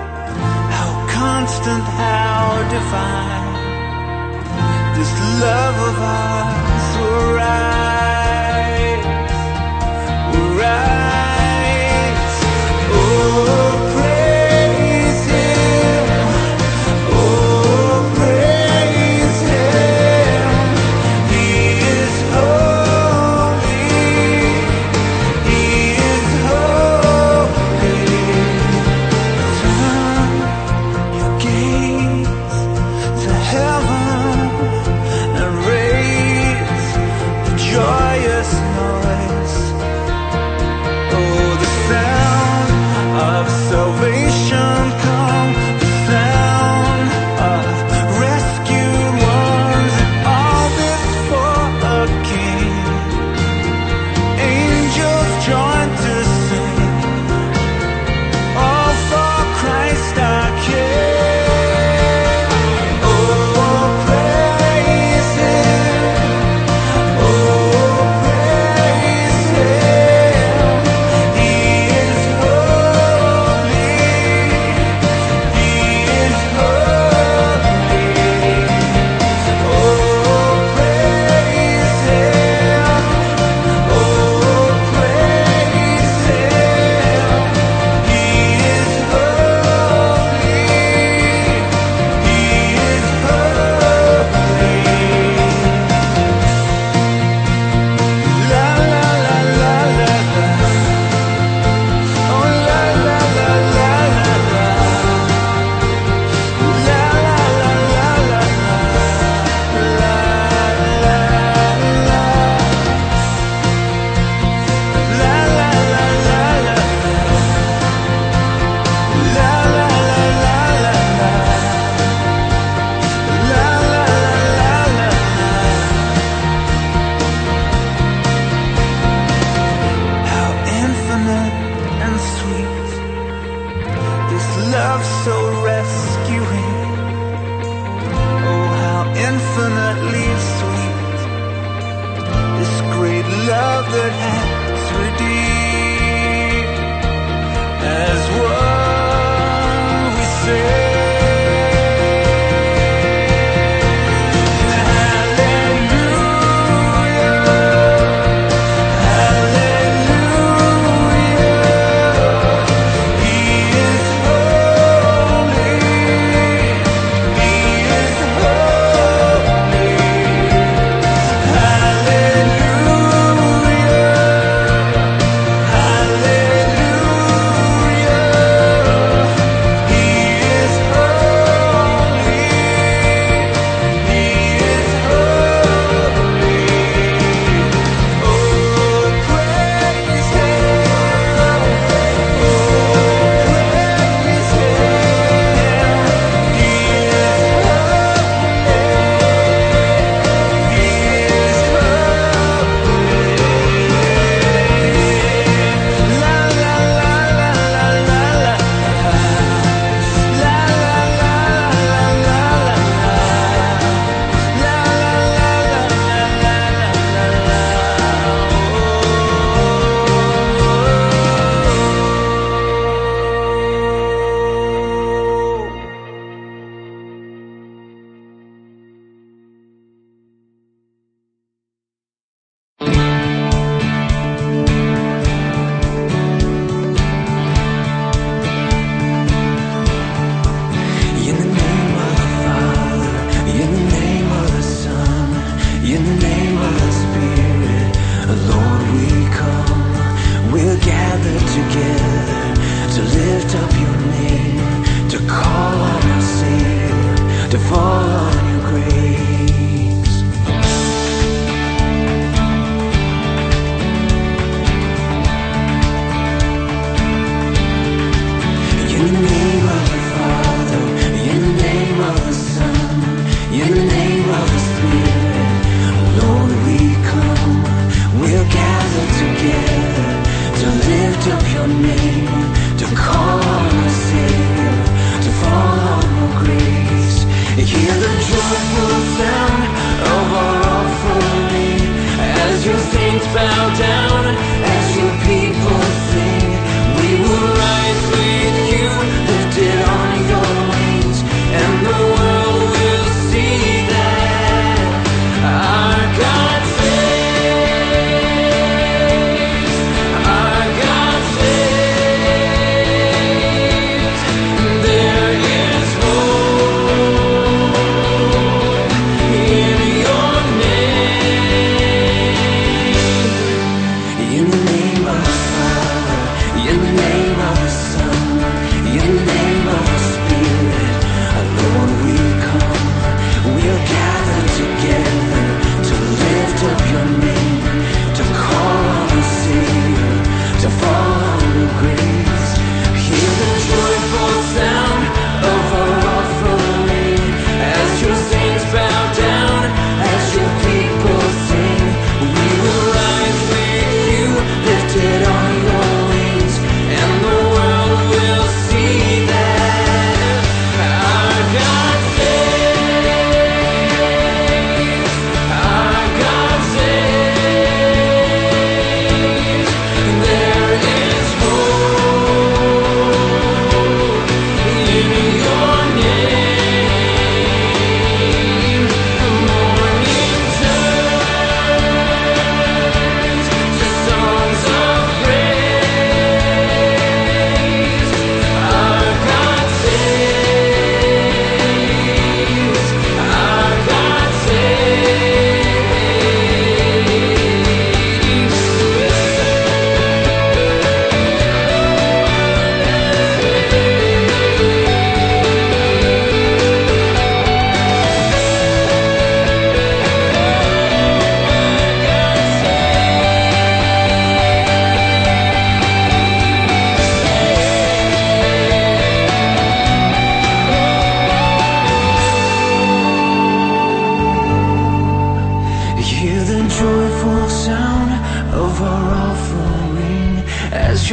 distant, how divine. This love of ours will rise, will rise. Oh, praise Him. Oh, praise Him. He is holy. He is holy. Turn your gaze to heaven and raise the joyous noise. Oh, the sound of salvation come, the sound of rescued ones, and all this for a King. Angels join to sing, all for Christ our King. Oh, praise Him. Oh, praise Him. He is holy. He is holy. Oh, praise Him. Oh, praise Him. He is holy. He is holy. La la la la la la. Oh la la la la la la. La la la la la la. La la la. La la la la la. La la la la la la. La la la la la. How infinite and sweet, this love so rescuing. Oh, how infinitely sweet, this great love that has redeemed. As one we say,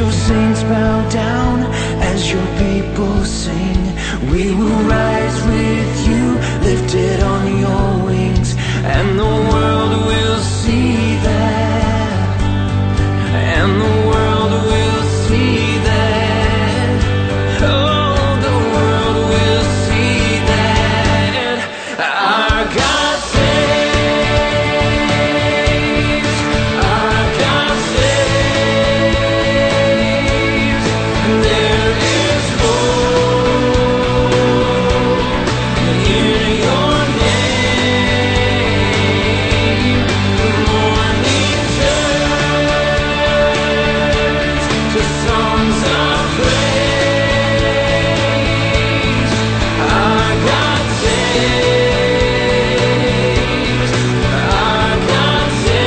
your saints bow down as your people sing. We will rise with you, lifted on your wings, and the world will see that, and the world will see that. Oh, the world will see that our God saves, our God saves. There is hope in your name. The morning turns to songs of praise. Our God saves, our God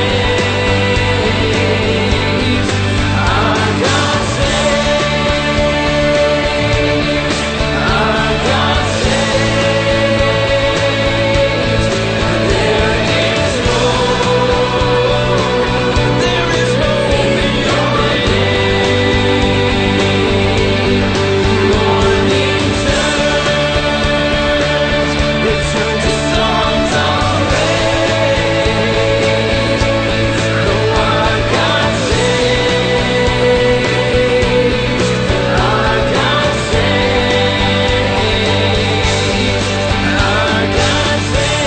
saves, our God saves, our God saves. There is hope, there is hope in your name. Morning turns, return to songs of praise. Oh, our God saves, our God saves, our God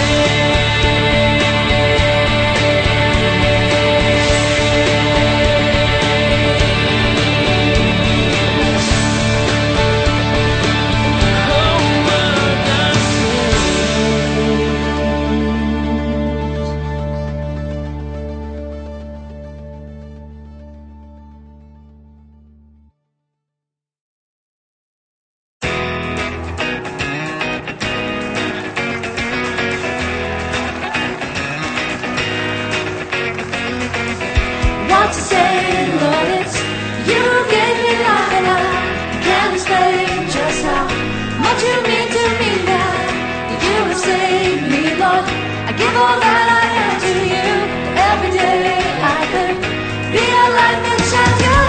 What to say, Lord, it's you gave me life and I can't explain just how much you mean to me now. You have saved me, Lord. I give all that I am to you. Every day I could be a light that shines your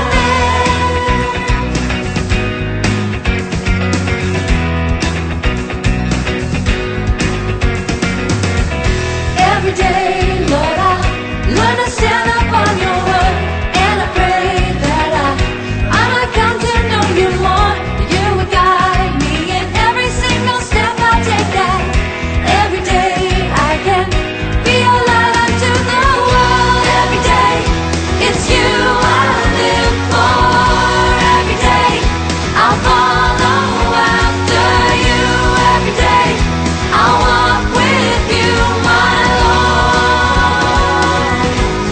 name. Every day, Lord, I learn to stand up on your word, and I pray that I might come to know you more. You would guide me in every single step I take. That every day I can be a light unto the world. Every day it's you I live for. Every day I'll follow after you. Every day I'll walk with you, my Lord.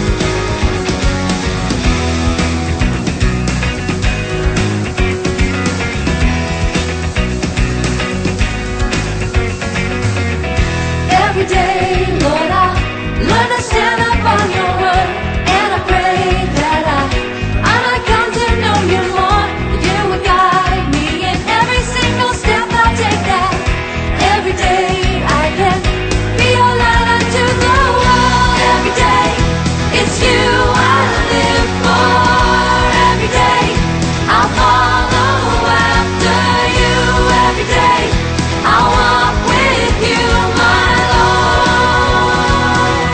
Every day, Lord, I learn to stand up on your word, and I pray that I might come to know you more. You would guide me in every single step I take. That every day I can be a light unto the world. Every day it's you I live for. Every day I'll follow after you. Every day I'll walk with you, my Lord.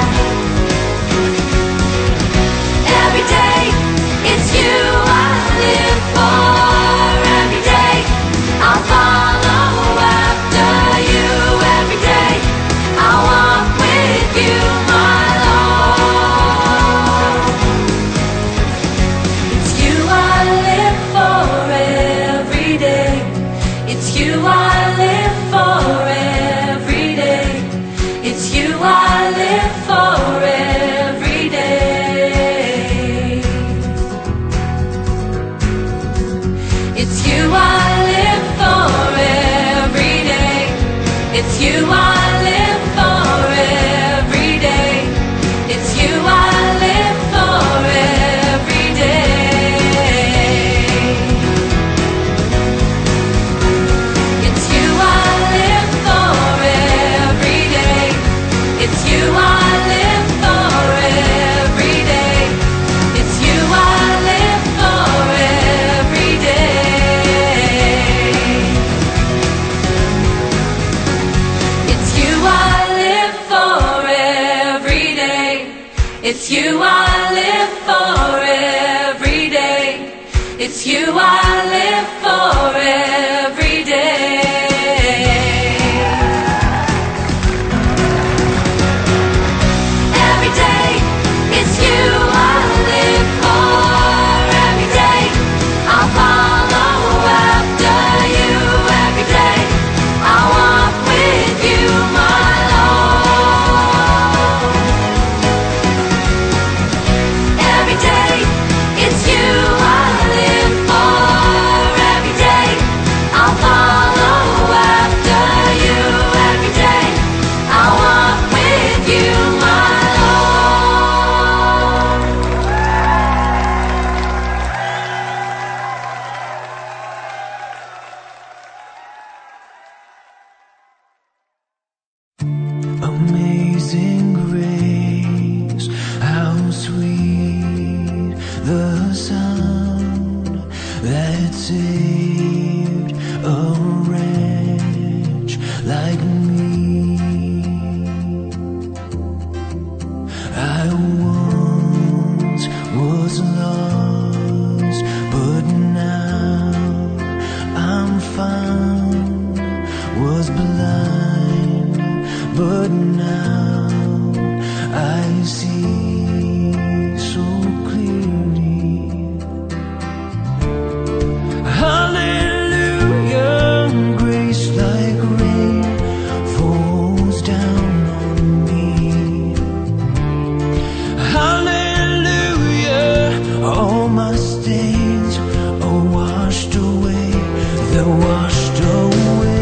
Every day it's you I live for. Every day I'll follow after you. Every day I'll walk with you, my Lord. It's you I live for every day. It's you I live for every day. It's you I live for every day. It's you I live for every day. It's you I live for every day. It's you I live for every day. It's you I live for every day. It's you I live for every day. It's you I live for every day. It's you I live for every day. It's you I live for every day. Every day, it's you I live for every day. I'll follow after you every day. I'll walk with you, my Lord. Every day, it's you I live for every day. I'll follow after you every day. I'll walk with you, my Lord. Amazing grace, how sweet the sound that saved a wretch like me. I once was lost, but now I'm found, was blind, but now I see so clearly. Hallelujah, grace like rain falls down on me. Hallelujah, all my stains are washed away, they're washed away.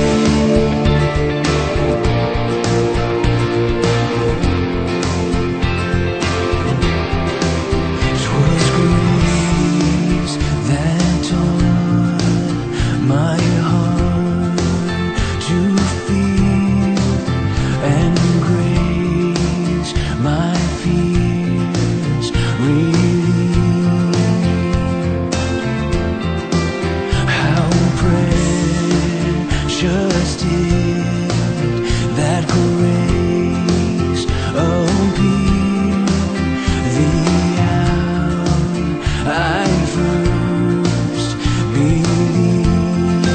Just did that grace appear the hour I first believed.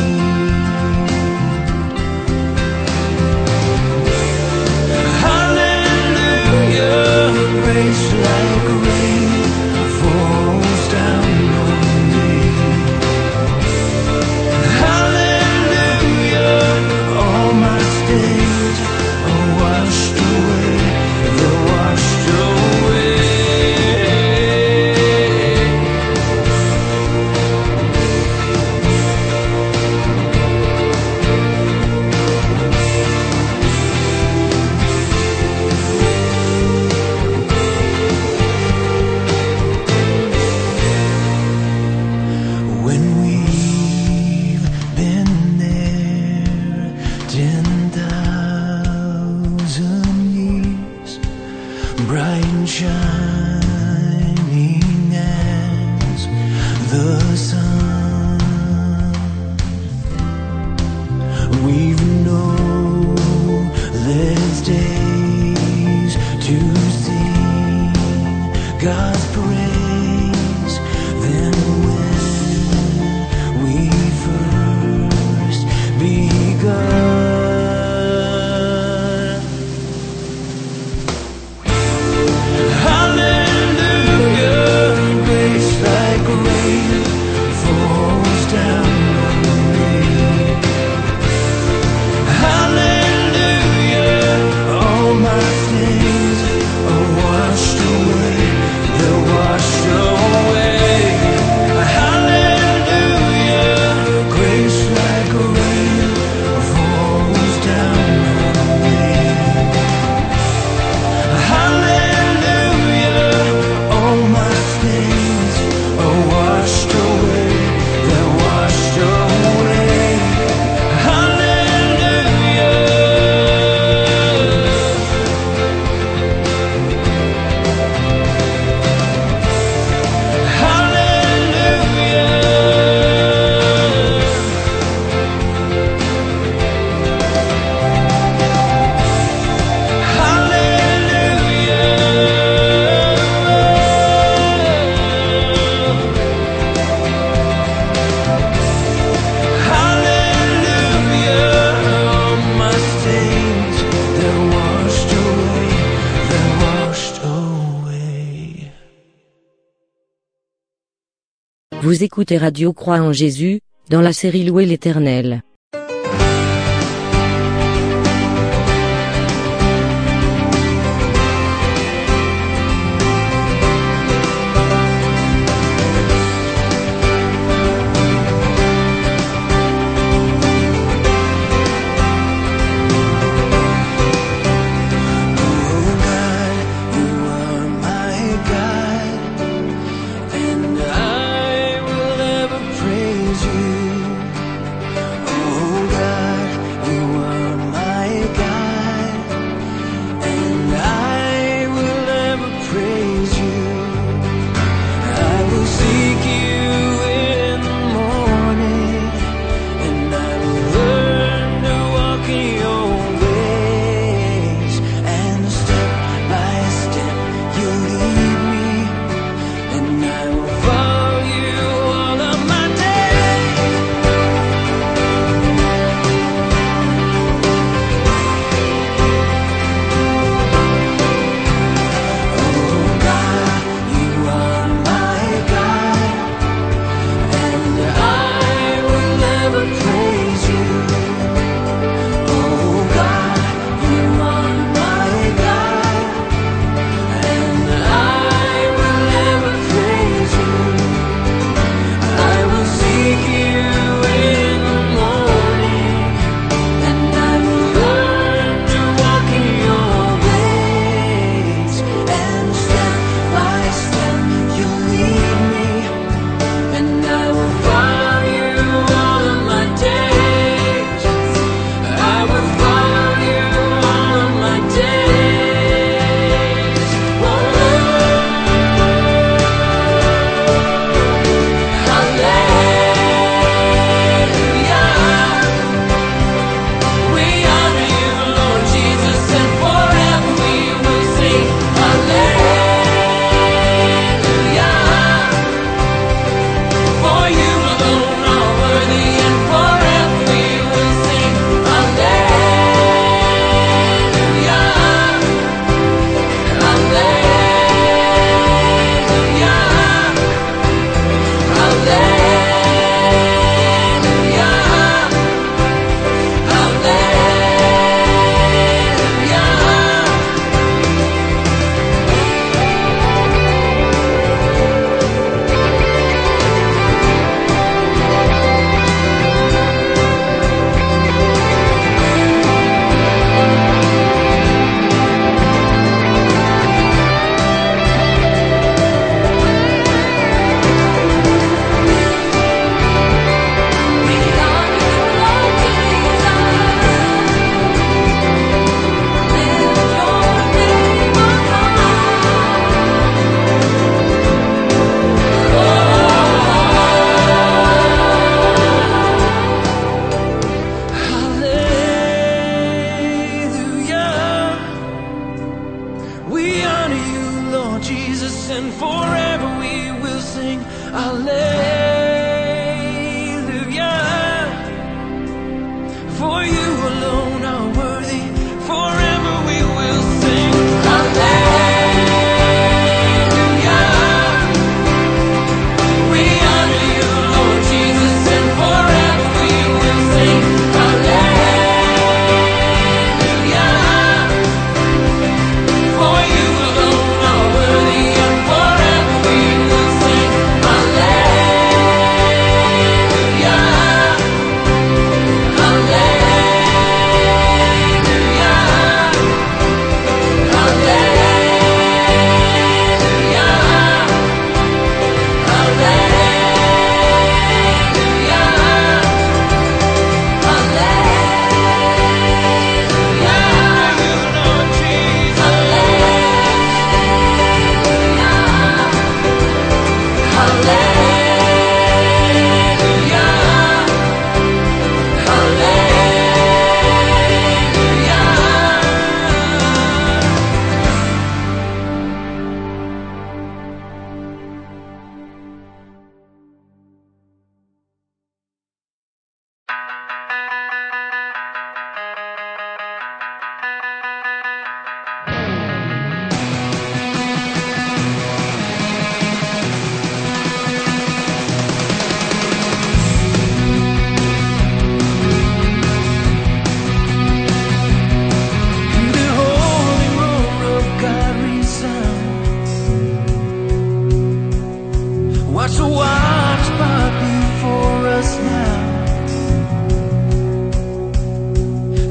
Hallelujah, grace like rain falls down on me. All my stains are washed away, they're washed away. When we've been there 10,000 years, bright and shining as the sun, we've known there's days to sing God's praise. Then when we first begun, hallelujah. Vous écoutez Radio Croix en Jésus, dans la série Louer l'Éternel.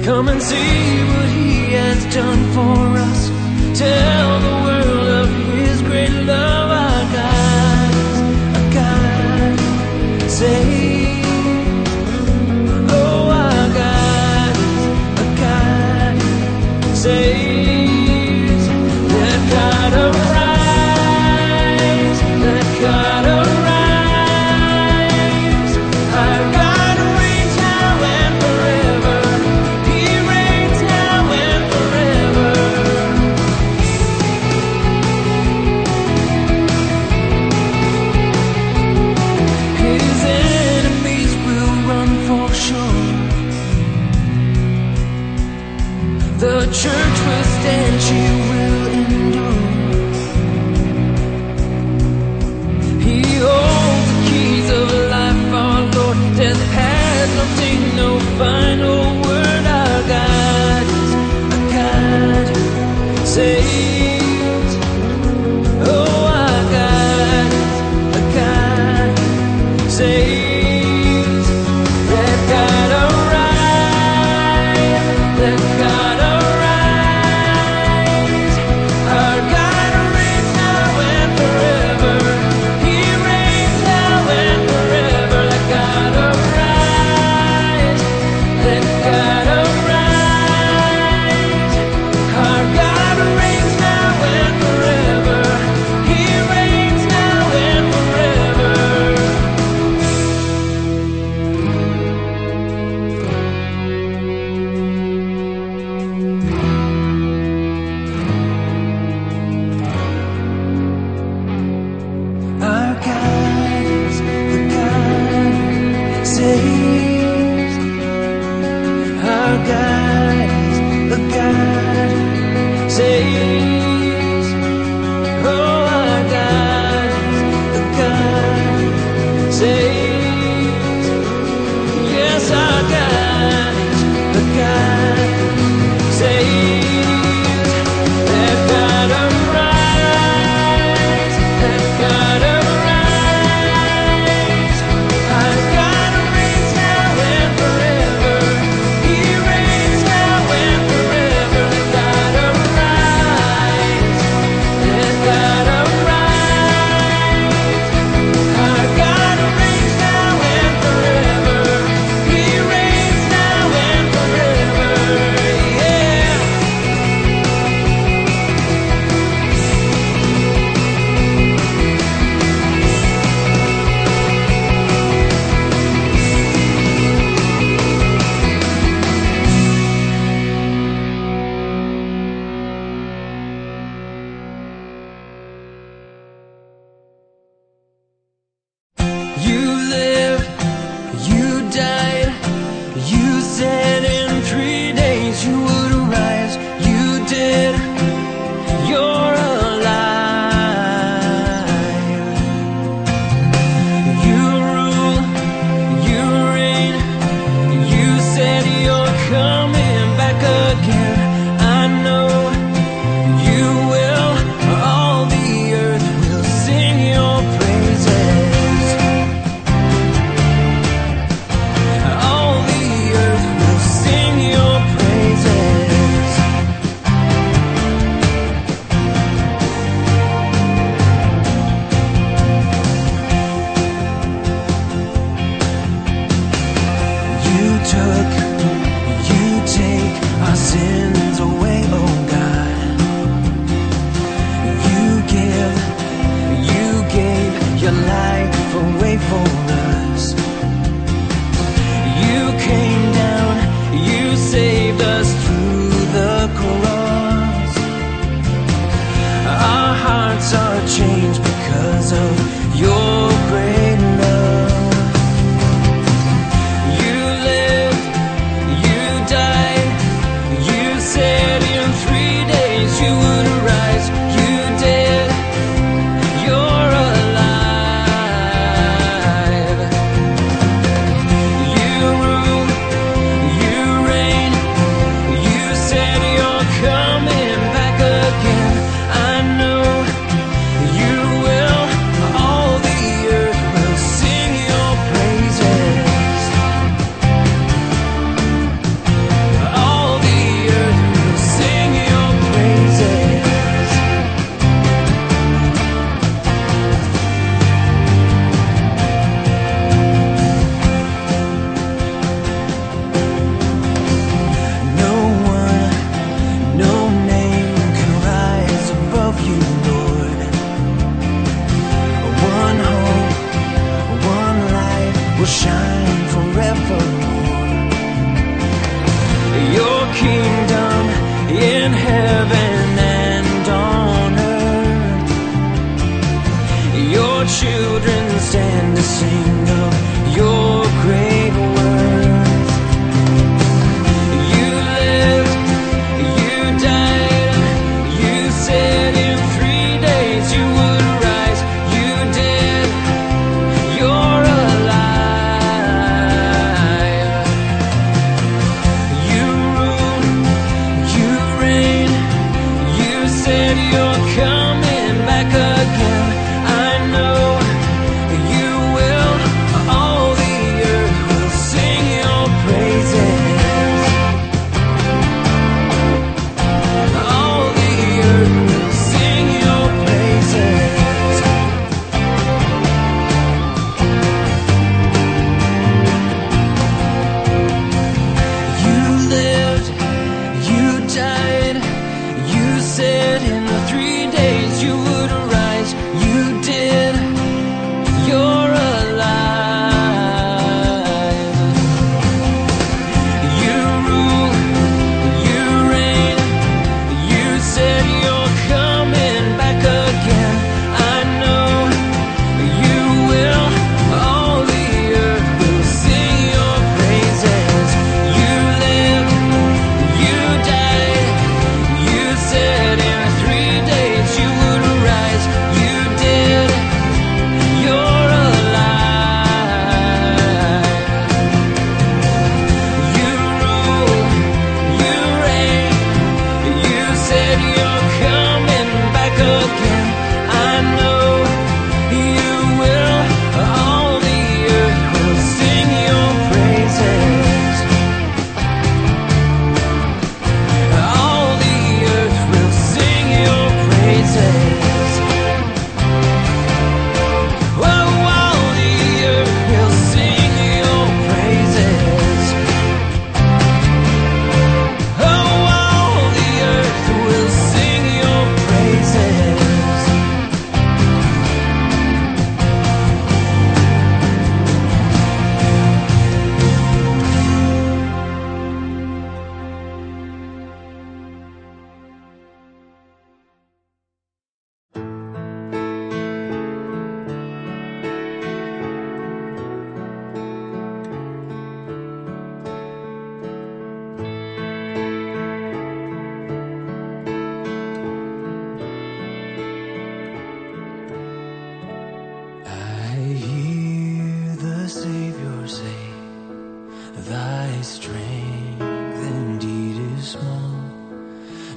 Come and see what he has done for us. Tell the world of his great love. Our God saves. Oh, our God saves. Let God arise. Let God arise. Our God reigns now and forever. He reigns now and forever. His enemies will run for sure. The church will stand, she will endure. He holds the keys of life, our Lord. Death has no sting, no final word. Our God saves. Oh, our God saves. Let God arise. Let God arise. Our God reigns now and forever. He reigns now and forever. Let God arise. Let God arise. Our God reigns now and forever. He reigns now and forever. Our God is the God saves. Our God is the God saves. Oh, our God is the God saves. Yes, our God is the God saves. Let God arise. Let God arise. Our God reigns now and forever. He reigns now and forever.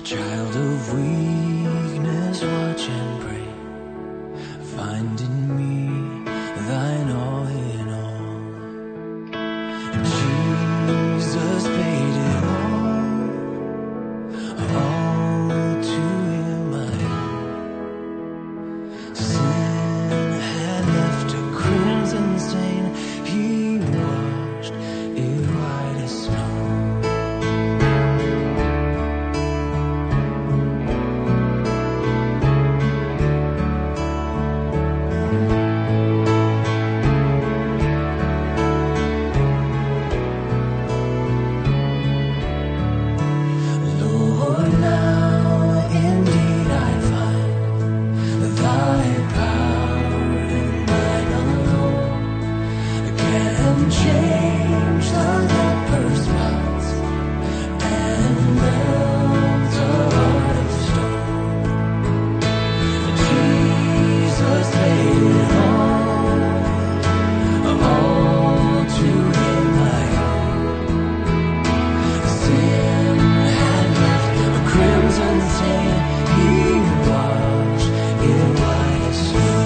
Child of weakness, watch and pray. Find in me thine all in all. Jesus paid it all to him I owe. Sin had left a crimson stain, he washed it white as snow. Change the leper's spots and melt a heart of stone. Jesus paid it all to him I owe. Sin had left a crimson stain, he washed it white as snow.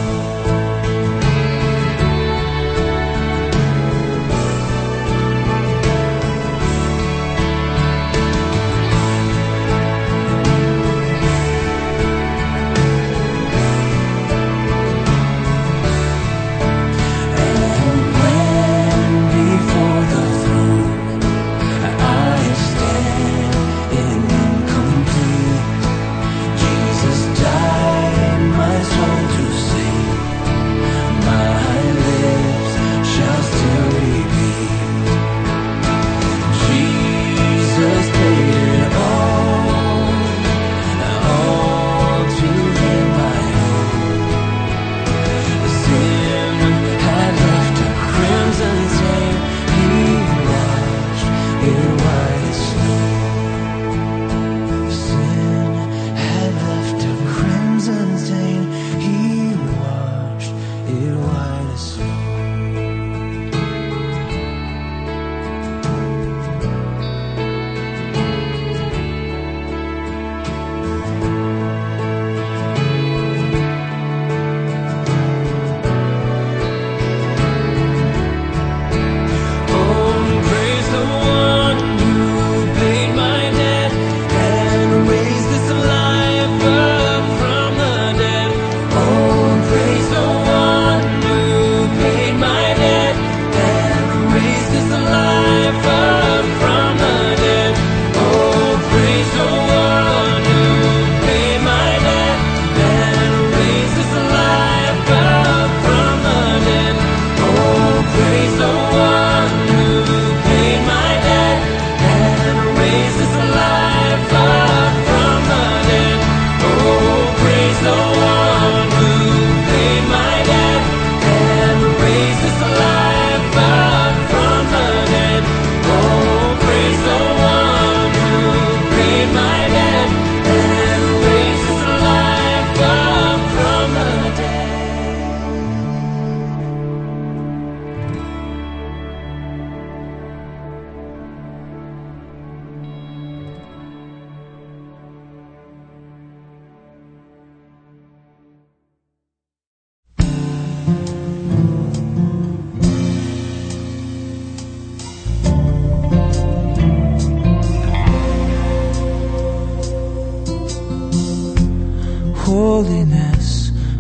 Holiness,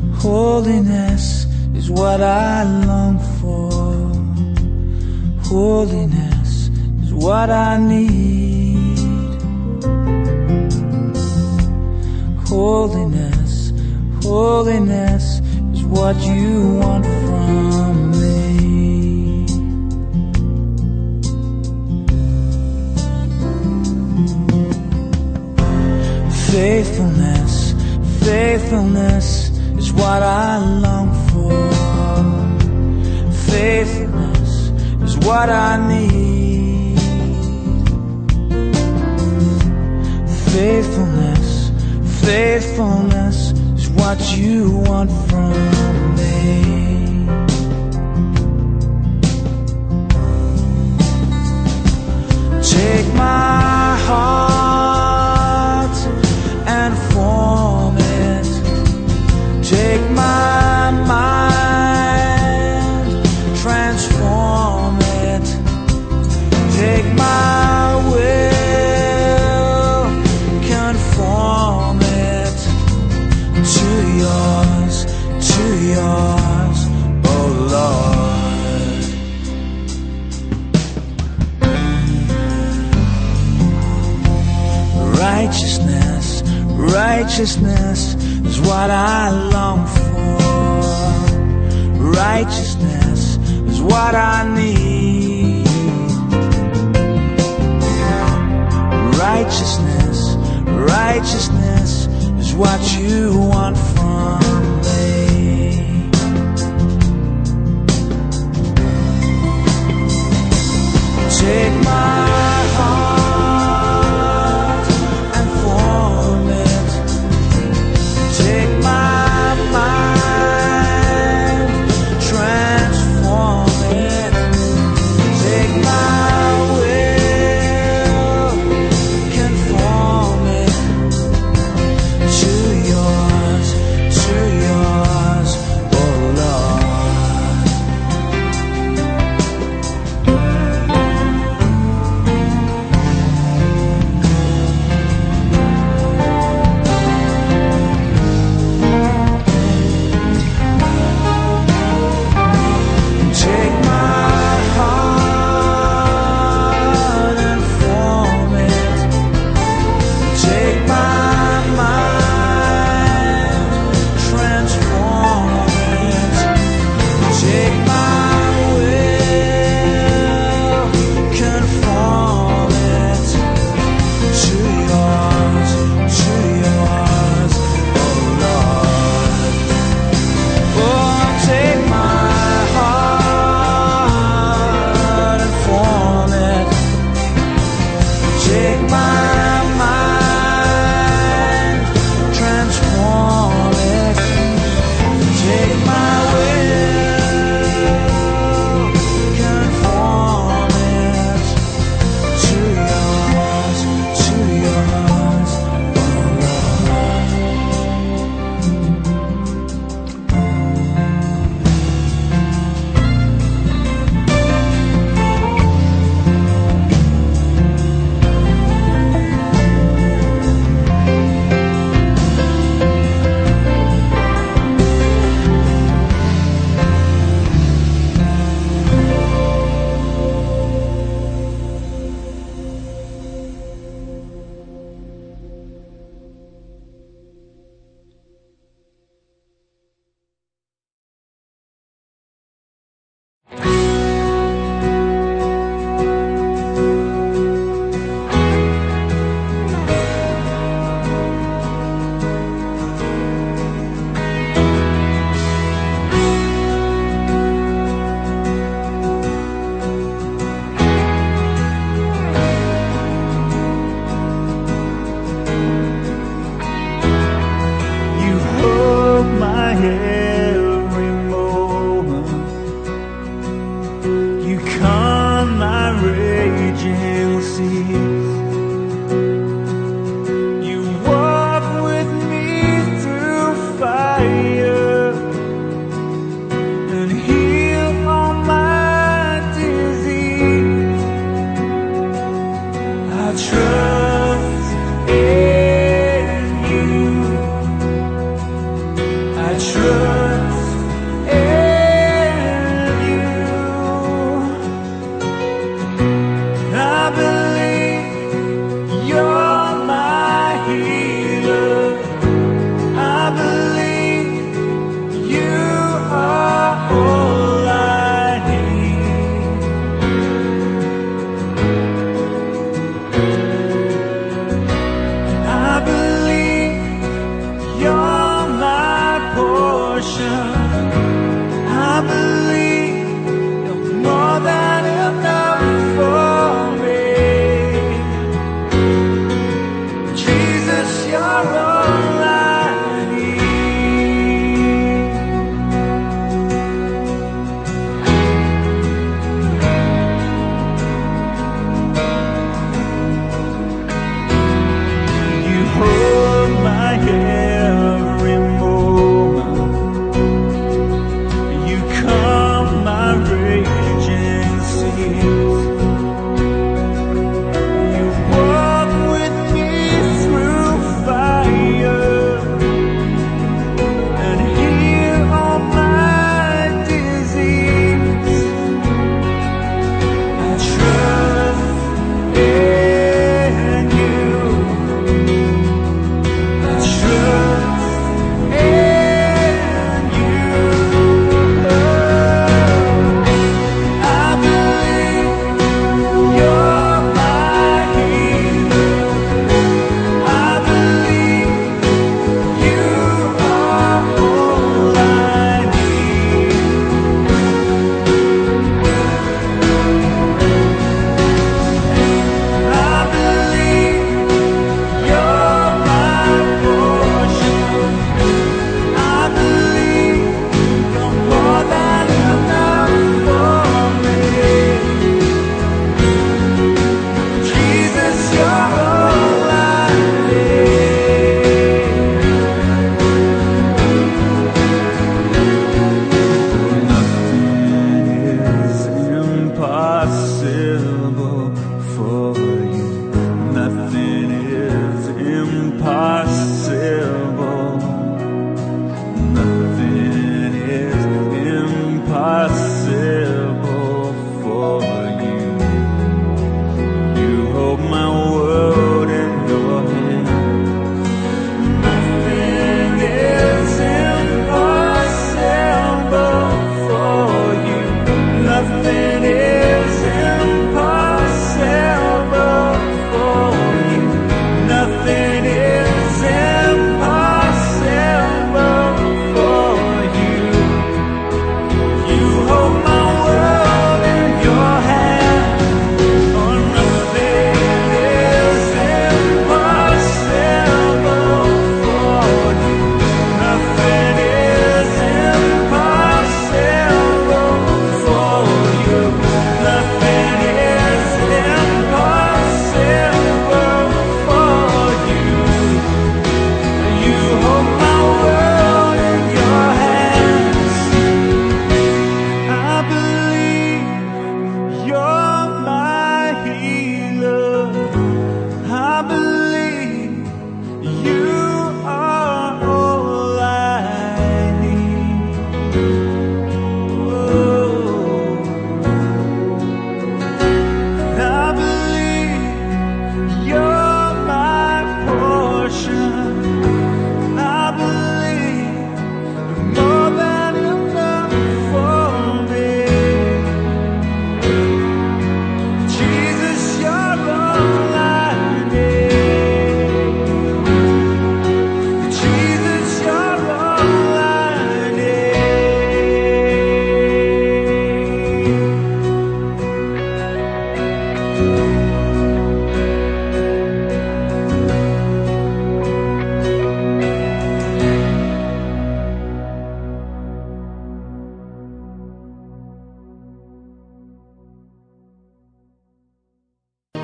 holiness is what I long for. Holiness is what I need. Holiness, holiness is what you want from me. Faithfulness, faithfulness is what I long for. Faithfulness is what I need. Faithfulness, faithfulness is what you want from me. Take my heart Righteousness, righteousness is what I long for. Righteousness is what I need. Righteousness, righteousness is what you want from me. Take my heart and form it. Take my mind, transform it. Take my will, conform it to yours, to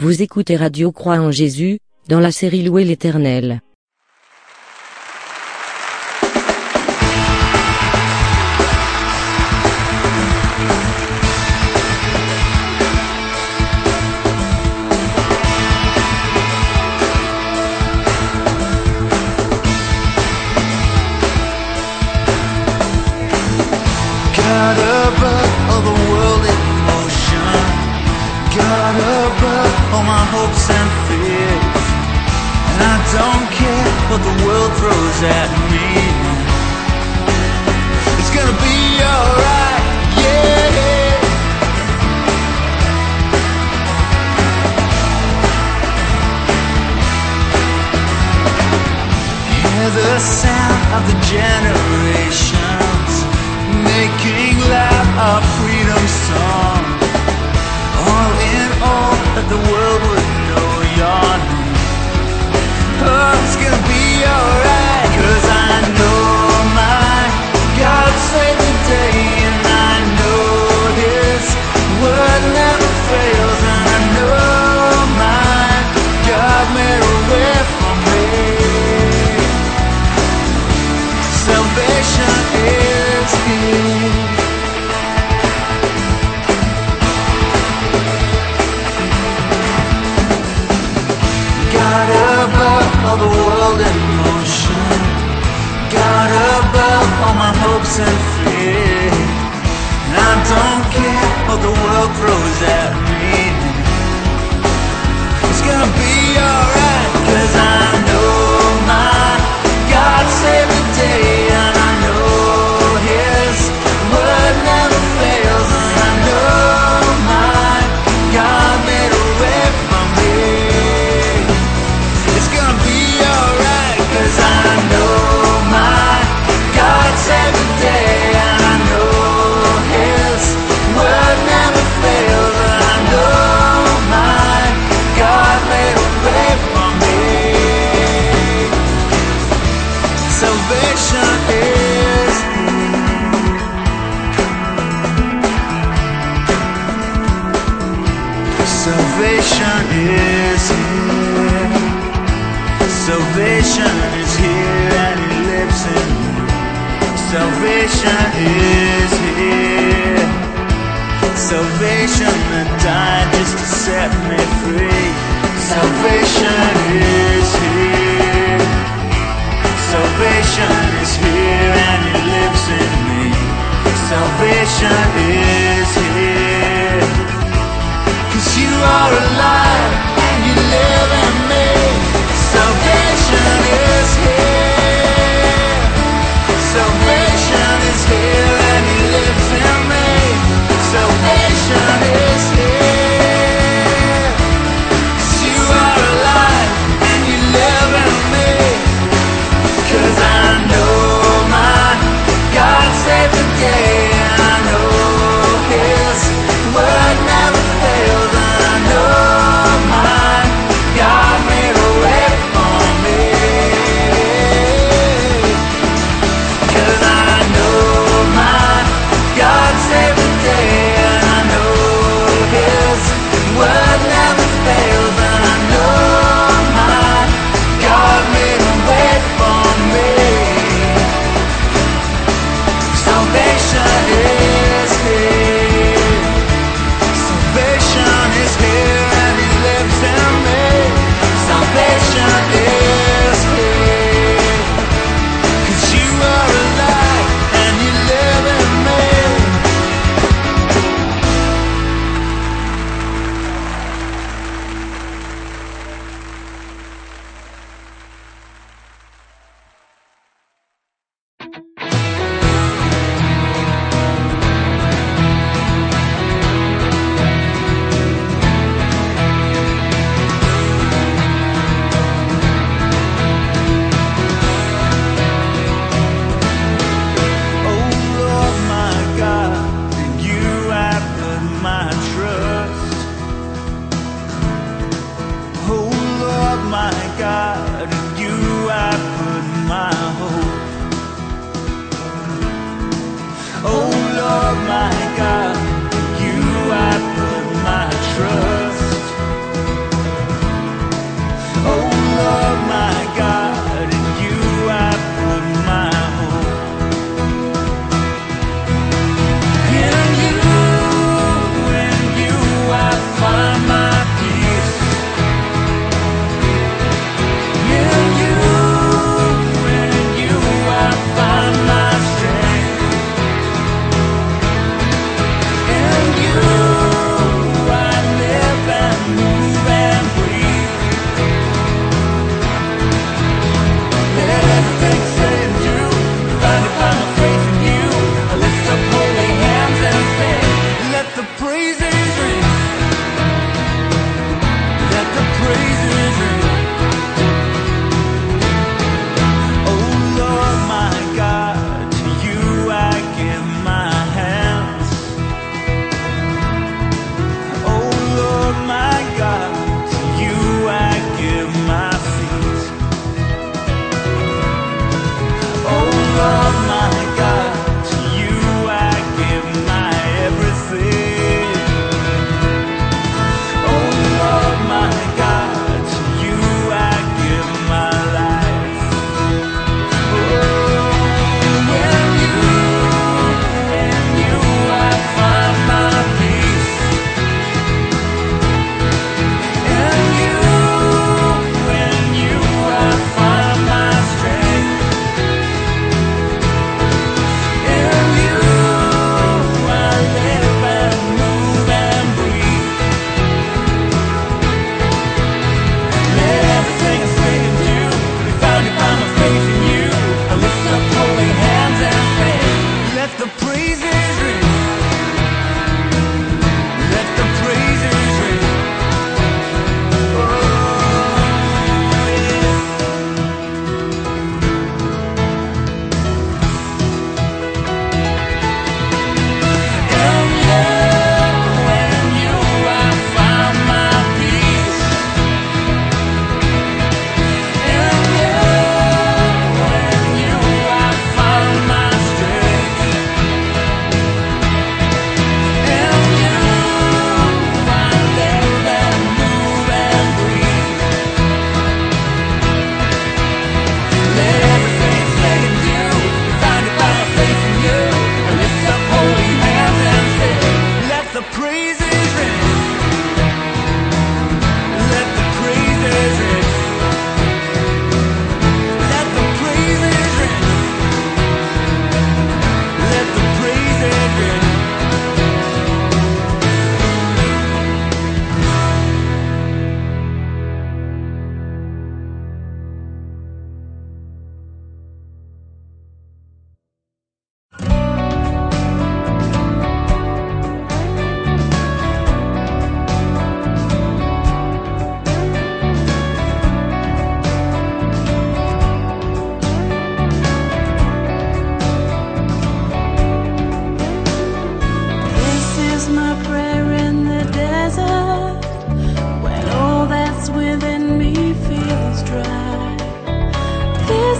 Vous écoutez Radio Croix en Jésus, dans la série Louer l'Éternel. God above all the world in motion, God above all my hopes and fears, and I don't care what the world throws at me. It's gonna be alright, yeah. Hear the sound of the generations making loud our freedom song. All in all, that the world would know your name. Oh, it's gonna be alright, 'cause I know my God saved the day, and I know His word never fails, and I know my God made a way for me. Salvation is here. God above all the world in motion, God above all my hopes and fears, and I don't care what the world throws at me. It's gonna be alright, 'cause I know my God saved the day, and I know His word never fails, and I know my God made a way for me. It's gonna be alright, 'cause I know my God saved the day, and I know His word never fails, and I know my God made a way for me. Salvation is here. Salvation is here. Salvation is here, and He lives in me. Salvation is here. Salvation that died just to set me free. Salvation is here. Salvation is here, and He lives in me. Salvation is here. 'Cause you are alive, and you live in me. Salvation is here. Salvation is here, and He lives in me. Salvation is here. 'Cause you are alive, and you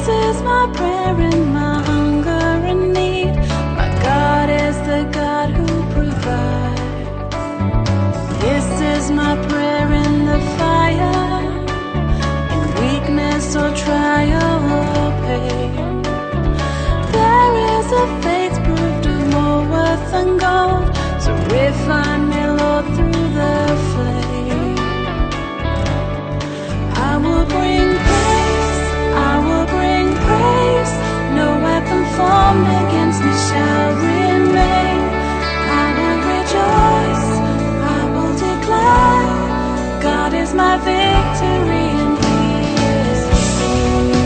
is my prayer and my hunger and need. My God is the God who provides. This is my prayer in the fire, in weakness or trial or pain. There is a faith proved of more worth than gold, so refine me, Lord, through the flame. I will bring praise, I will bring praise. No weapon formed against me shall remain. I will rejoice, I will declare, God is my victory and He is here.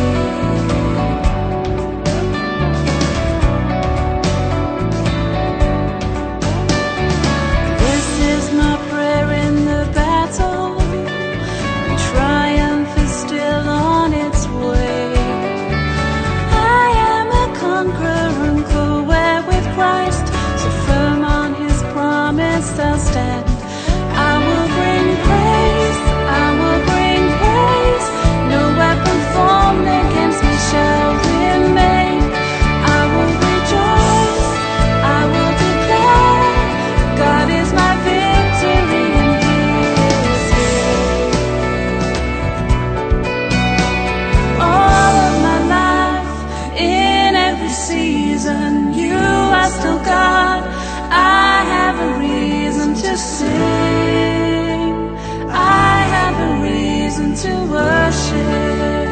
This is my prayer in the battle. Triumph is still on its way. I am a conqueror and co-heir with Christ, so firm on His promise I'll stand. I will bring praise, I will bring praise. No weapon formed against me shall remain. I will rejoice, I will declare, God is my victory and He is here. All of my life, in every season, You are still God. I have a reason to sing, I have a reason to worship.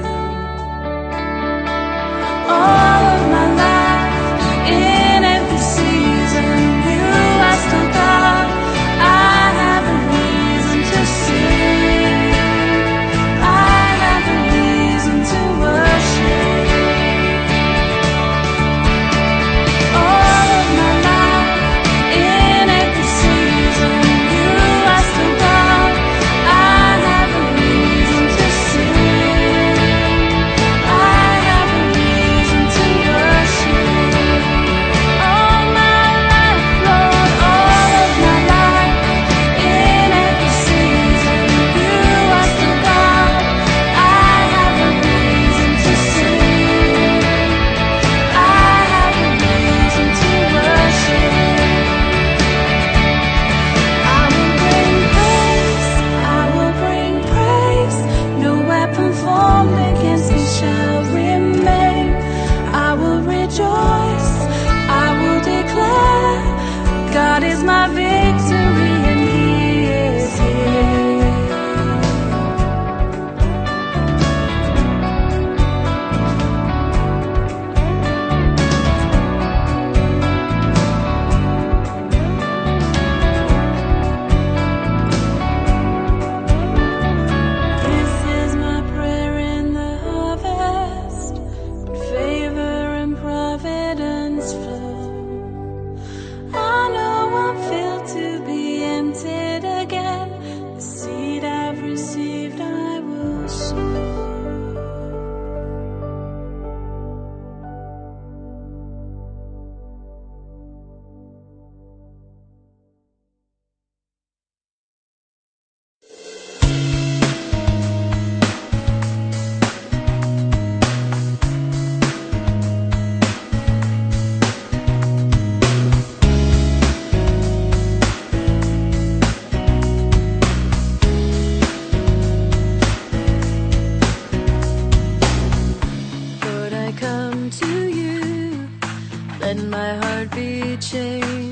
All of my life, in every season, You are still God. I have a reason to sing, I have a reason to worship. All of my life, in every season, You are still God. I have a reason to sing, I have a reason to worship. All my life, Lord, all of my life, in every season, You are still God. I have a reason to sing, I have a reason to worship. I will bring praise, I will bring praise. No weapon formed against me shall remain. I will rejoice, I will declare, God is my victory and He is here. This is my prayer in the harvest, when favor and providence flow. I know I'm filled to be emptied again. The seed I've received I will sow. Lord, I come to You, let my heart be changed.